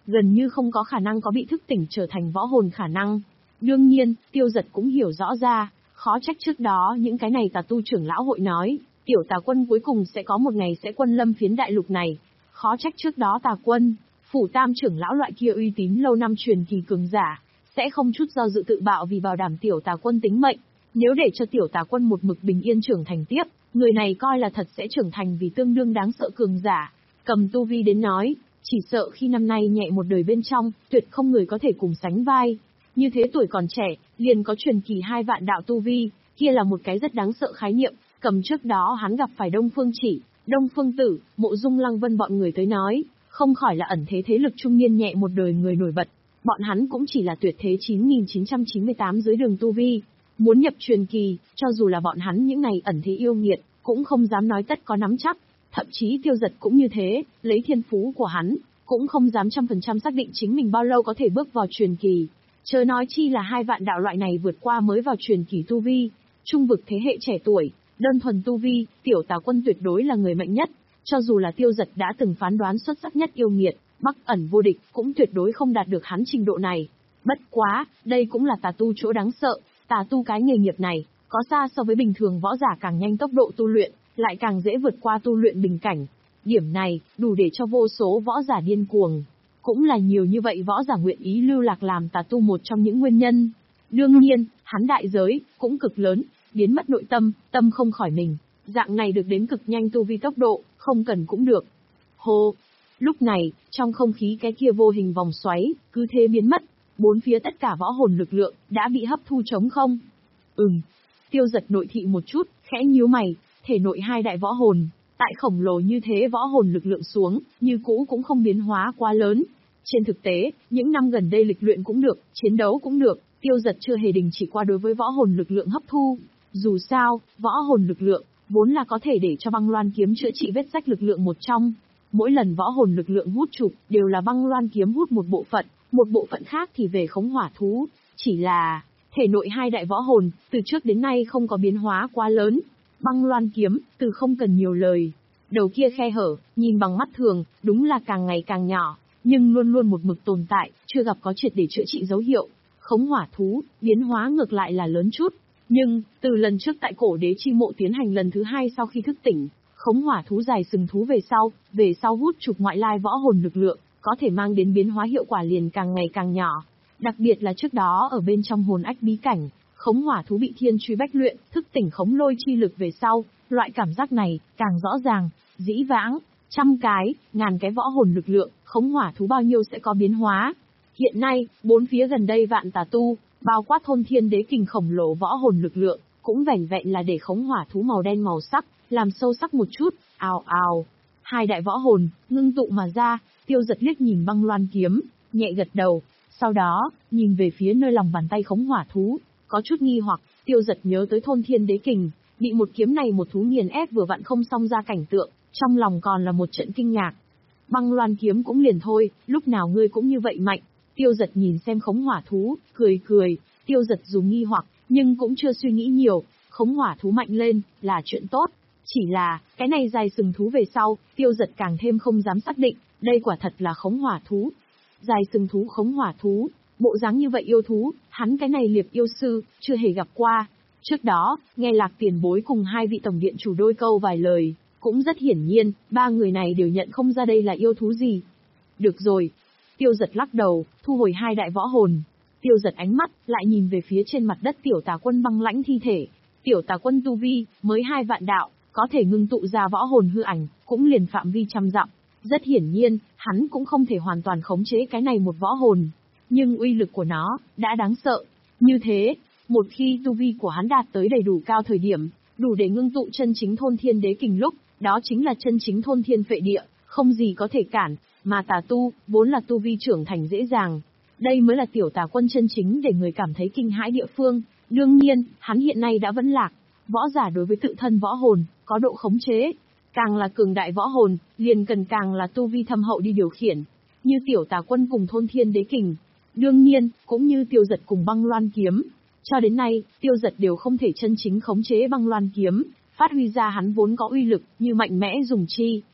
gần như không có khả năng có bị thức tỉnh trở thành võ hồn khả năng. Đương nhiên, Tiêu Dật cũng hiểu rõ ra, khó trách trước đó những cái này tà tu trưởng lão hội nói, tiểu tà quân cuối cùng sẽ có một ngày sẽ quân lâm phiến đại lục này. Khó trách trước đó tà quân, phủ tam trưởng lão loại kia uy tín lâu năm truyền kỳ cường giả, sẽ không chút do dự tự bạo vì bảo đảm tiểu tà quân tính mệnh. Nếu để cho tiểu tà quân một mực bình yên trưởng thành tiếp, người này coi là thật sẽ trưởng thành vì tương đương đáng sợ cường giả. Cầm tu vi đến nói, chỉ sợ khi năm nay nhẹ một đời bên trong, tuyệt không người có thể cùng sánh vai. Như thế tuổi còn trẻ, liền có truyền kỳ hai vạn đạo tu vi, kia là một cái rất đáng sợ khái niệm. Cầm trước đó hắn gặp phải Đông Phương Chỉ, Đông Phương Tử, Mộ Dung Lăng Vân bọn người tới nói, không khỏi là ẩn thế thế lực trung niên nhẹ một đời người nổi bật. Bọn hắn cũng chỉ là tuyệt thế chín nghìn chín trăm chín mươi tám dưới đường tu vi. Muốn nhập truyền kỳ, cho dù là bọn hắn những này ẩn thế yêu nghiệt, cũng không dám nói tất có nắm chắc. Thậm chí Tiêu Dật cũng như thế, lấy thiên phú của hắn, cũng không dám trăm phần trăm xác định chính mình bao lâu có thể bước vào truyền kỳ. Chớ nói chi là hai vạn đạo loại này vượt qua mới vào truyền kỳ tu vi, trung vực thế hệ trẻ tuổi, đơn thuần tu vi, tiểu tà quân tuyệt đối là người mạnh nhất. Cho dù là Tiêu Dật đã từng phán đoán xuất sắc nhất yêu nghiệt, Bắc ẩn vô địch, cũng tuyệt đối không đạt được hắn trình độ này. Bất quá, đây cũng là tà tu chỗ đáng sợ, tà tu cái nghề nghiệp này, có xa so với bình thường võ giả càng nhanh tốc độ tu luyện, lại càng dễ vượt qua tu luyện bình cảnh. Điểm này, đủ để cho vô số võ giả điên cuồng. Cũng là nhiều như vậy võ giả nguyện ý lưu lạc làm tà tu một trong những nguyên nhân. Đương nhiên, hắn đại giới, cũng cực lớn, biến mất nội tâm, tâm không khỏi mình. Dạng này được đến cực nhanh tu vi tốc độ, không cần cũng được. Hô! Lúc này, trong không khí cái kia vô hình vòng xoáy, cứ thế biến mất. Bốn phía tất cả võ hồn lực lượng, đã bị hấp thu trống không. Ừm. Tiêu Dật nội thị một chút, khẽ nhíu mày, thể nội hai đại võ hồn. Tại khổng lồ như thế võ hồn lực lượng xuống, như cũ cũng không biến hóa quá lớn. Trên thực tế, những năm gần đây lịch luyện cũng được, chiến đấu cũng được, Tiêu Dật chưa hề đình chỉ qua đối với võ hồn lực lượng hấp thu. Dù sao, võ hồn lực lượng, vốn là có thể để cho băng loan kiếm chữa trị vết rách lực lượng một trong. Mỗi lần võ hồn lực lượng hút chụp, đều là băng loan kiếm hút một bộ phận, một bộ phận khác thì về khống hỏa thú. Chỉ là, thể nội hai đại võ hồn, từ trước đến nay không có biến hóa quá lớn. Băng loan kiếm, từ không cần nhiều lời. Đầu kia khe hở, nhìn bằng mắt thường, đúng là càng ngày càng nhỏ, nhưng luôn luôn một mực tồn tại, chưa gặp có triệt để chữa trị dấu hiệu. Khống hỏa thú, biến hóa ngược lại là lớn chút. Nhưng, từ lần trước tại cổ đế chi mộ tiến hành lần thứ hai sau khi thức tỉnh, khống hỏa thú dài sừng thú về sau, về sau hút chụp ngoại lai võ hồn lực lượng, có thể mang đến biến hóa hiệu quả liền càng ngày càng nhỏ. Đặc biệt là trước đó ở bên trong hồn ách bí cảnh, khống hỏa thú bị thiên truy bách luyện, thức tỉnh khống lôi chi lực về sau, loại cảm giác này, càng rõ ràng, dĩ vãng, trăm cái, ngàn cái võ hồn lực lượng, khống hỏa thú bao nhiêu sẽ có biến hóa. Hiện nay, bốn phía gần đây vạn tà tu, bao quát thôn thiên đế kình khổng lồ võ hồn lực lượng, cũng vẻn vẹn là để khống hỏa thú màu đen màu sắc, làm sâu sắc một chút, ào ào. Hai đại võ hồn, ngưng tụ mà ra, Tiêu Dật liếc nhìn băng loan kiếm, nhẹ gật đầu, sau đó, nhìn về phía nơi lòng bàn tay khống hỏa thú, có chút nghi hoặc, Tiêu Dật nhớ tới thôn thiên đế kình, bị một kiếm này một thú nghiền ép vừa vặn không xong ra cảnh tượng, trong lòng còn là một trận kinh ngạc. Băng loan kiếm cũng liền thôi, lúc nào ngươi cũng như vậy mạnh. Tiêu Dật nhìn xem khống hỏa thú, cười cười, Tiêu Dật dù nghi hoặc, nhưng cũng chưa suy nghĩ nhiều, khống hỏa thú mạnh lên, là chuyện tốt. Chỉ là, cái này dài sừng thú về sau, Tiêu Dật càng thêm không dám xác định, đây quả thật là khống hỏa thú. Dài sừng thú khống hỏa thú, bộ dáng như vậy yêu thú, hắn cái này liệp yêu sư, chưa hề gặp qua. Trước đó, nghe Lạc Tiền Bối cùng hai vị tổng điện chủ đôi câu vài lời, cũng rất hiển nhiên, ba người này đều nhận không ra đây là yêu thú gì. Được rồi. Tiêu Dật lắc đầu, thu hồi hai đại võ hồn. Tiêu Dật ánh mắt, lại nhìn về phía trên mặt đất tiểu tà quân băng lãnh thi thể. Tiểu tà quân tu vi, mới hai vạn đạo, có thể ngưng tụ ra võ hồn hư ảnh, cũng liền phạm vi trăm dặm. Rất hiển nhiên, hắn cũng không thể hoàn toàn khống chế cái này một võ hồn. Nhưng uy lực của nó, đã đáng sợ. Như thế, một khi tu vi của hắn đạt tới đầy đủ cao thời điểm, đủ để ngưng tụ chân chính thôn thiên đế kình lúc, đó chính là chân chính thôn thiên phệ địa, không gì có thể cản, mà tà tu, vốn là tu vi trưởng thành dễ dàng. Đây mới là tiểu tà quân chân chính để người cảm thấy kinh hãi địa phương. Đương nhiên, hắn hiện nay đã vẫn lạc, võ giả đối với tự thân võ hồn, có độ khống chế. Càng là cường đại võ hồn, liền cần càng là tu vi thâm hậu đi điều khiển. Như tiểu tà quân cùng thôn thiên đế kình. Đương nhiên, cũng như Tiêu Dật cùng băng loan kiếm. Cho đến nay, Tiêu Dật đều không thể chân chính khống chế băng loan kiếm, phát huy ra hắn vốn có uy lực như mạnh mẽ dùng chi.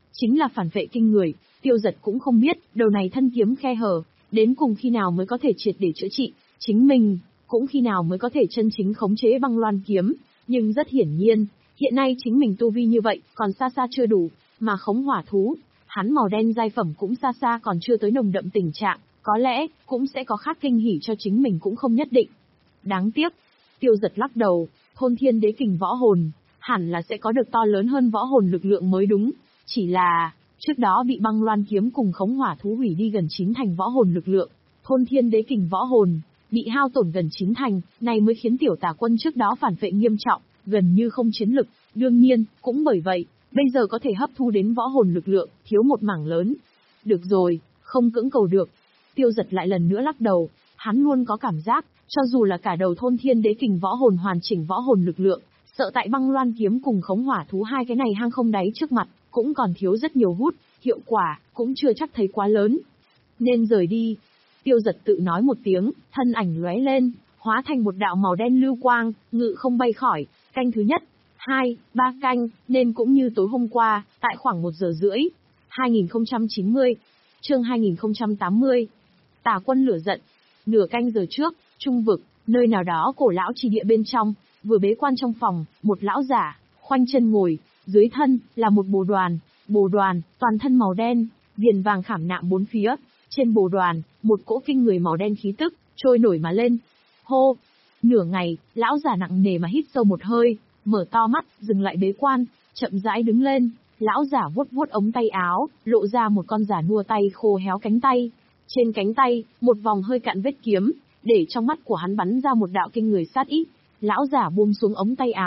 chính là phản vệ kinh người. Tiêu Dật cũng không biết, đầu này thân kiếm khe hở, đến cùng khi nào mới có thể triệt để chữa trị chính mình, cũng khi nào mới có thể chân chính khống chế băng loan kiếm, nhưng rất hiển nhiên, hiện nay chính mình tu vi như vậy, còn xa xa chưa đủ, mà khống hỏa thú, hắn màu đen giai phẩm cũng xa xa còn chưa tới nồng đậm tình trạng, có lẽ, cũng sẽ có khác kinh hỉ cho chính mình cũng không nhất định. Đáng tiếc, Tiêu Dật lắc đầu, thôn thiên đế kình võ hồn, hẳn là sẽ có được to lớn hơn võ hồn lực lượng mới đúng, chỉ là, trước đó bị băng loan kiếm cùng khống hỏa thú hủy đi gần chín thành võ hồn lực lượng, thôn thiên đế kình võ hồn, bị hao tổn gần chín thành, này mới khiến tiểu tà quân trước đó phản vệ nghiêm trọng, gần như không chiến lực, đương nhiên, cũng bởi vậy, bây giờ có thể hấp thu đến võ hồn lực lượng, thiếu một mảng lớn. Được rồi, không cưỡng cầu được. Tiêu Dật lại lần nữa lắc đầu, hắn luôn có cảm giác, cho dù là cả đầu thôn thiên đế kình võ hồn hoàn chỉnh võ hồn lực lượng, sợ tại băng loan kiếm cùng khống hỏa thú hai cái này hang không đáy trước mặt, cũng còn thiếu rất nhiều hút, hiệu quả, cũng chưa chắc thấy quá lớn. Nên rời đi. Tiêu Dật tự nói một tiếng, thân ảnh lóe lên, hóa thành một đạo màu đen lưu quang, ngự không bay khỏi, canh thứ nhất, hai, ba canh, nên cũng như tối hôm qua, tại khoảng một giờ rưỡi. hai nghìn không trăm chín mươi, chương hai nghìn không trăm tám mươi. Tà quân lửa giận. Nửa canh giờ trước, trung vực, nơi nào đó cổ lão chi địa bên trong, vừa bế quan trong phòng, một lão giả, khoanh chân ngồi, dưới thân, là một bồ đoàn, bồ đoàn, toàn thân màu đen, viền vàng khảm nạm bốn phía, trên bồ đoàn, một cỗ kinh người màu đen khí tức, trôi nổi mà lên. Hô! Nửa ngày, lão giả nặng nề mà hít sâu một hơi, mở to mắt, dừng lại bế quan, chậm rãi đứng lên, lão giả vuốt vuốt ống tay áo, lộ ra một con giả nua tay khô héo cánh tay. Trên cánh tay, một vòng hơi cạn vết kiếm, để trong mắt của hắn bắn ra một đạo kinh người sát ý. Lão giả buông xuống ống tay áo.